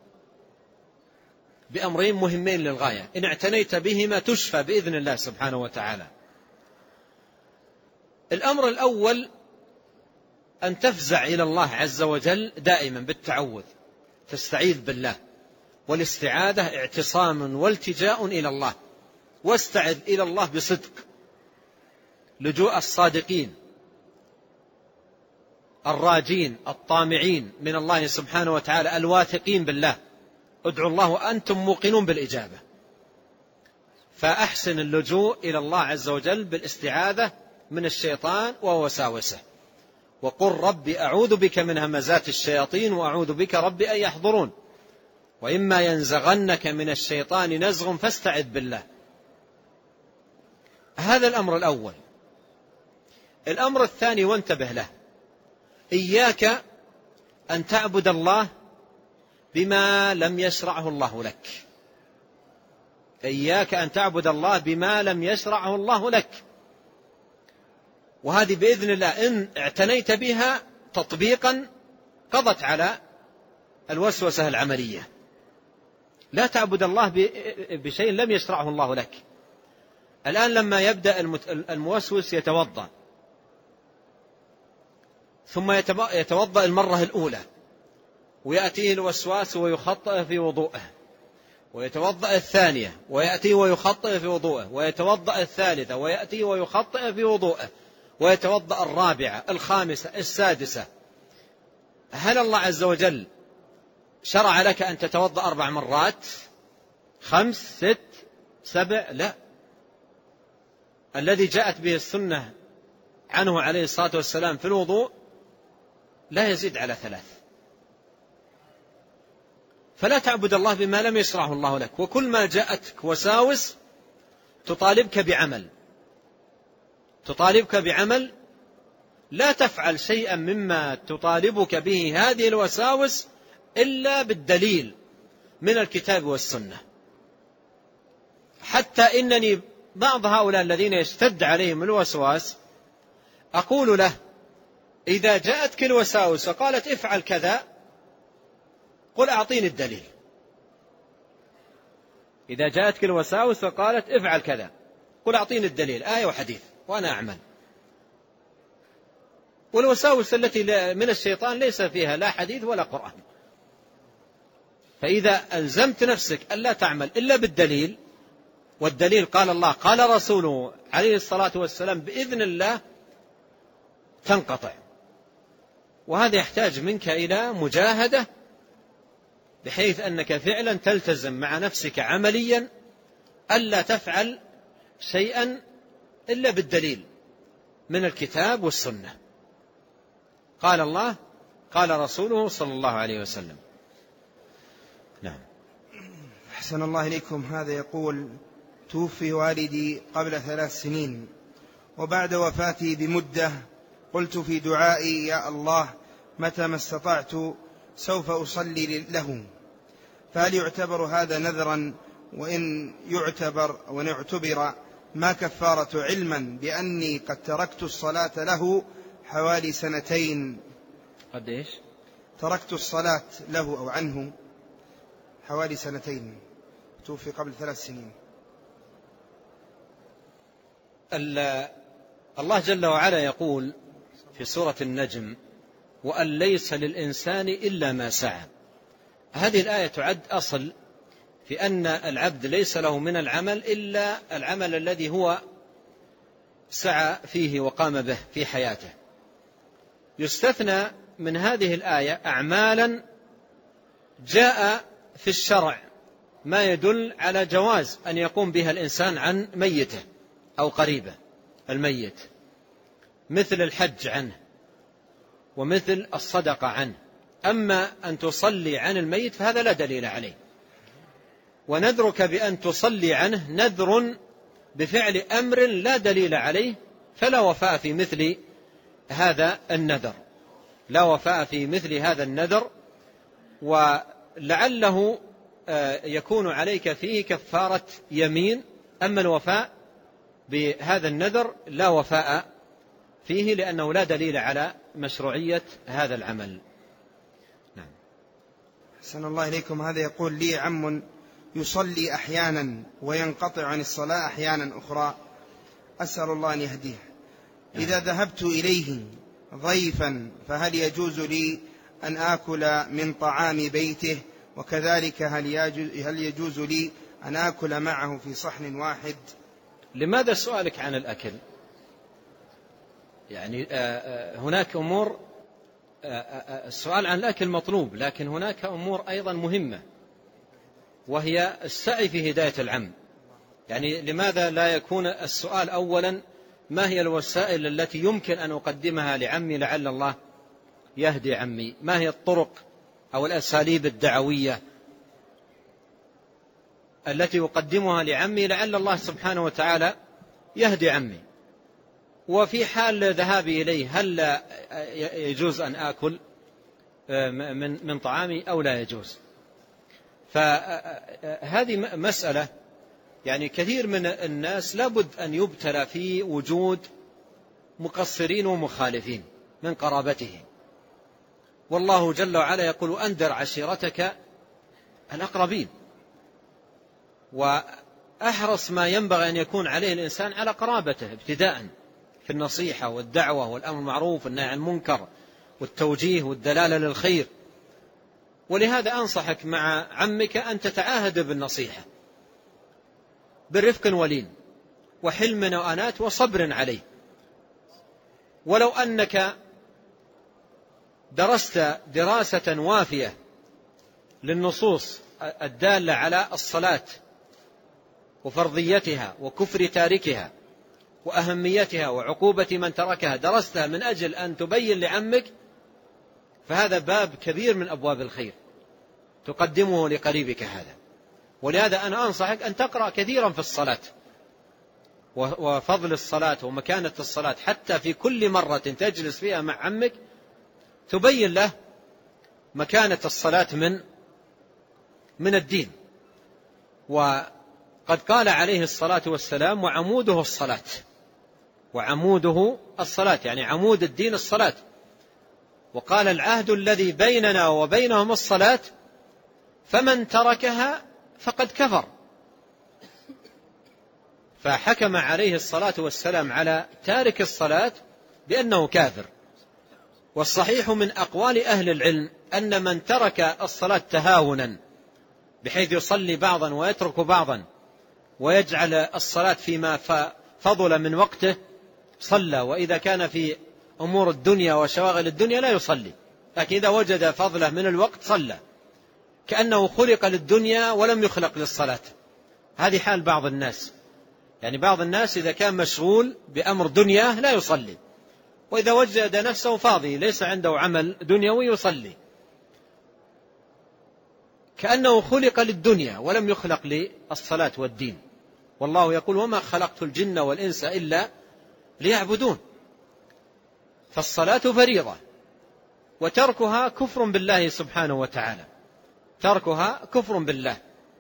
مهمين للغاية، إن اعتنيت بهما تشفى بإذن الله سبحانه وتعالى. الأمر الأول أن تفزع إلى الله عز وجل دائما بالتعوذ، تستعيذ بالله، والاستعاذة اعتصام والتجاء إلى الله، واستعذ إلى الله بصدق، لجوء الصادقين الراجين الطامعين من الله سبحانه وتعالى الواثقين بالله. ادعوا الله وأنتم موقنون بالإجابة. فأحسن اللجوء إلى الله عز وجل بالاستعاذة من الشيطان ووساوسه، وقل ربي أعوذ بك من همزات الشياطين وأعوذ بك ربي أن يحضرون، وإما ينزغنك من الشيطان نزغ فاستعذ بالله. هذا الأمر الأول. الأمر الثاني وانتبه له: إياك أن تعبد الله بما لم يشرعه الله لك. إياك أن تعبد الله بما لم يشرعه الله لك. وهذه بإذن الله إن اعتنيت بها تطبيقا قضت على الوسوسة العملية. لا تعبد الله بشيء لم يشرعه الله لك. الآن لما يبدأ الموسوس يتوضأ، ثم يتوضأ المرة الأولى، ويأتيه الوسواس ويخطئ في وضوءه، ويتوضأ الثانية ويأتيه ويخطئ في وضوءه، ويتوضأ الثالثة ويأتيه ويخطئ في وضوءه، ويتوضأ الرابعة الخامسة السادسة. هل الله عز وجل شرع لك أن تتوضأ 4 مرات 5 6 7؟ لا. الذي جاءت به السنة عنه عليه الصلاة والسلام في الوضوء لا يزيد على 3. فلا تعبد الله بما لم يشرعه الله لك. وكل ما جاءتك وساوس تطالبك بعمل، لا تفعل شيئا مما تطالبك به هذه الوساوس إلا بالدليل من الكتاب والسنة. حتى إنني بعض هؤلاء الذين يشتد عليهم الوسواس أقول له: إذا جاءتك الوساوس وقالت افعل كذا، قل أعطيني الدليل. إذا جاءتك الوساوس وقالت افعل كذا، قل أعطيني الدليل، آية وحديث، وأنا أعمل. والوساوس التي من الشيطان ليس فيها لا حديث ولا قرآن. فإذا ألزمت نفسك ألا تعمل إلا بالدليل، والدليل قال الله قال رسوله عليه الصلاة والسلام بإذن الله، تنقطع. وهذا يحتاج منك إلى مجاهدة، بحيث أنك فعلا تلتزم مع نفسك عمليا ألا تفعل شيئا إلا بالدليل من الكتاب والسنة. قال الله قال رسوله صلى الله عليه وسلم. نعم. أحسن الله إليكم. هذا يقول: توفي والدي قبل 3 سنين، وبعد وفاته بمدة قلت في دعائي: يا الله متى ما استطعت سوف أصلي له، فهل يعتبر هذا نذرا؟ وإن يعتبر ما كفارة، علما بأني قد تركت الصلاة له حوالي 2 سنين. قد إيش؟ تركت الصلاة له أو عنه حوالي 2 سنين، توفي قبل 3 سنين. الله جل وعلا يقول في سورة النجم: وأن ليس للإنسان إلا ما سعى. هذه الآية تعد أصل في أن العبد ليس له من العمل إلا العمل الذي هو سعى فيه وقام به في حياته. يستثنى من هذه الآية أعمالا جاء في الشرع ما يدل على جواز أن يقوم بها الإنسان عن ميته أو قريبه الميت، مثل الحج عنه ومثل الصدقة عنه. أما أن تصلي عن الميت فهذا لا دليل عليه. ونذرك بأن تصلي عنه نذر بفعل أمر لا دليل عليه، فلا وفاء في مثل هذا النذر، لا وفاء في مثل هذا النذر، ولعله يكون عليك فيه كفارة يمين. أما الوفاء بهذا النذر لا وفاء فيه، لأنه لا دليل على مشروعية هذا العمل. نعم. أحسن الله إليكم. هذا يقول: لي عم يصلي أحيانا وينقطع عن الصلاة أحيانا أخرى، أسأل الله أن يهديه. إذا ذهبت إليه ضيفا فهل يجوز لي أن آكل من طعام بيته؟ وكذلك هل يجوز لي أن آكل معه في صحن واحد؟ لماذا سؤالك عن الأكل؟ يعني هناك أمور، السؤال عن الأكل مطلوب، لكن هناك أمور أيضا مهمة، وهي السعي في هداية العم. يعني لماذا لا يكون السؤال أولا: ما هي الوسائل التي يمكن أن أقدمها لعمي لعل الله يهدي عمي؟ ما هي الطرق أو الأساليب الدعوية التي أقدمها لعمي لعل الله سبحانه وتعالى يهدي عمي؟ وفي حال ذهابي إليه هل يجوز أن آكل من طعامي أو لا يجوز؟ فهذه مسألة يعني كثير من الناس لابد أن يبتلى في وجود مقصرين ومخالفين من قرابته. والله جل وعلا يقول: أنذر عشيرتك الأقربين. وأحرص ما ينبغي أن يكون عليه الإنسان على قرابته ابتداء في النصيحة والدعوة والأمر بالمعروف والنهي عن المنكر والتوجيه والدلالة للخير. ولهذا أنصحك مع عمك أن تتعاهد بالنصيحة برفق ولين وحلم وأنات وصبر عليه. ولو أنك درست دراسة وافية للنصوص الدالة على الصلاة وفرضيتها وكفر تاركها وأهميتها وعقوبة من تركها، درستها من أجل أن تبين لعمك، فهذا باب كبير من أبواب الخير تقدمه لقريبك هذا. ولهذا أنا أنصحك أن تقرأ كثيرا في الصلاة وفضل الصلاة ومكانة الصلاة، حتى في كل مرة تجلس فيها مع عمك تبين له مكانة الصلاة من الدين. وقد قال عليه الصلاة والسلام: وعموده الصلاة. وعموده الصلاة يعني عمود الدين الصلاة. وقال: العهد الذي بيننا وبينهم الصلاة، فمن تركها فقد كفر. فحكم عليه الصلاة والسلام على تارك الصلاة بأنه كافر. والصحيح من أقوال أهل العلم أن من ترك الصلاة تهاونا بحيث يصلي بعضا ويترك بعضا ويجعل الصلاة فيما فضل من وقته صلى، وإذا كان في أمور الدنيا وشواغل الدنيا لا يصلي، لكن إذا وجد فضله من الوقت صلى، كأنه خلق للدنيا ولم يخلق للصلاة. هذه حال بعض الناس. يعني بعض الناس إذا كان مشغول بأمر دنيا لا يصلي، وإذا وجد نفسه فاضي ليس عنده عمل دنيوي يصلي، كأنه خلق للدنيا ولم يخلق للصلاة والدين. والله يقول: وما خلقت الجن والإنس إلا ليعبدون. فالصلاة فريضة، وتركها كفر بالله سبحانه وتعالى، تركها كفر بالله.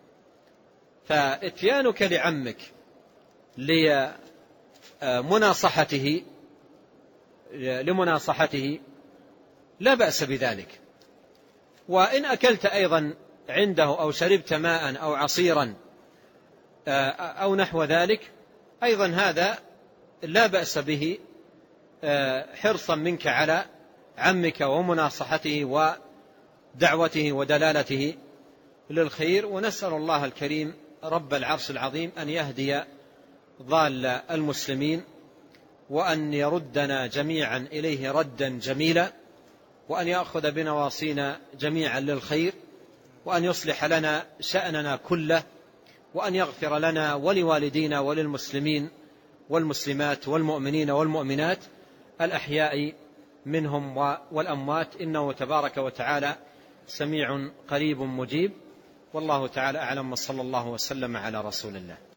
فاتيانك لعمك لمناصحته لمناصحته لا بأس بذلك. وإن أكلت أيضا عنده أو شربت ماء أو عصيرا أو نحو ذلك أيضا هذا لا بأس به، حرصا منك على عمك ومناصحته ودعوته ودلالته للخير. ونسأل الله الكريم رب العرش العظيم أن يهدي ضال المسلمين، وأن يردنا جميعا إليه ردا جميلا، وأن يأخذ بنواصينا جميعا للخير، وأن يصلح لنا شأننا كله، وأن يغفر لنا ولوالدينا وللمسلمين والمسلمات والمؤمنين والمؤمنات الأحياء منهم والأموات، إنه تبارك وتعالى سميع قريب مجيب. والله تعالى أعلم، وصلى الله وسلم على رسول الله.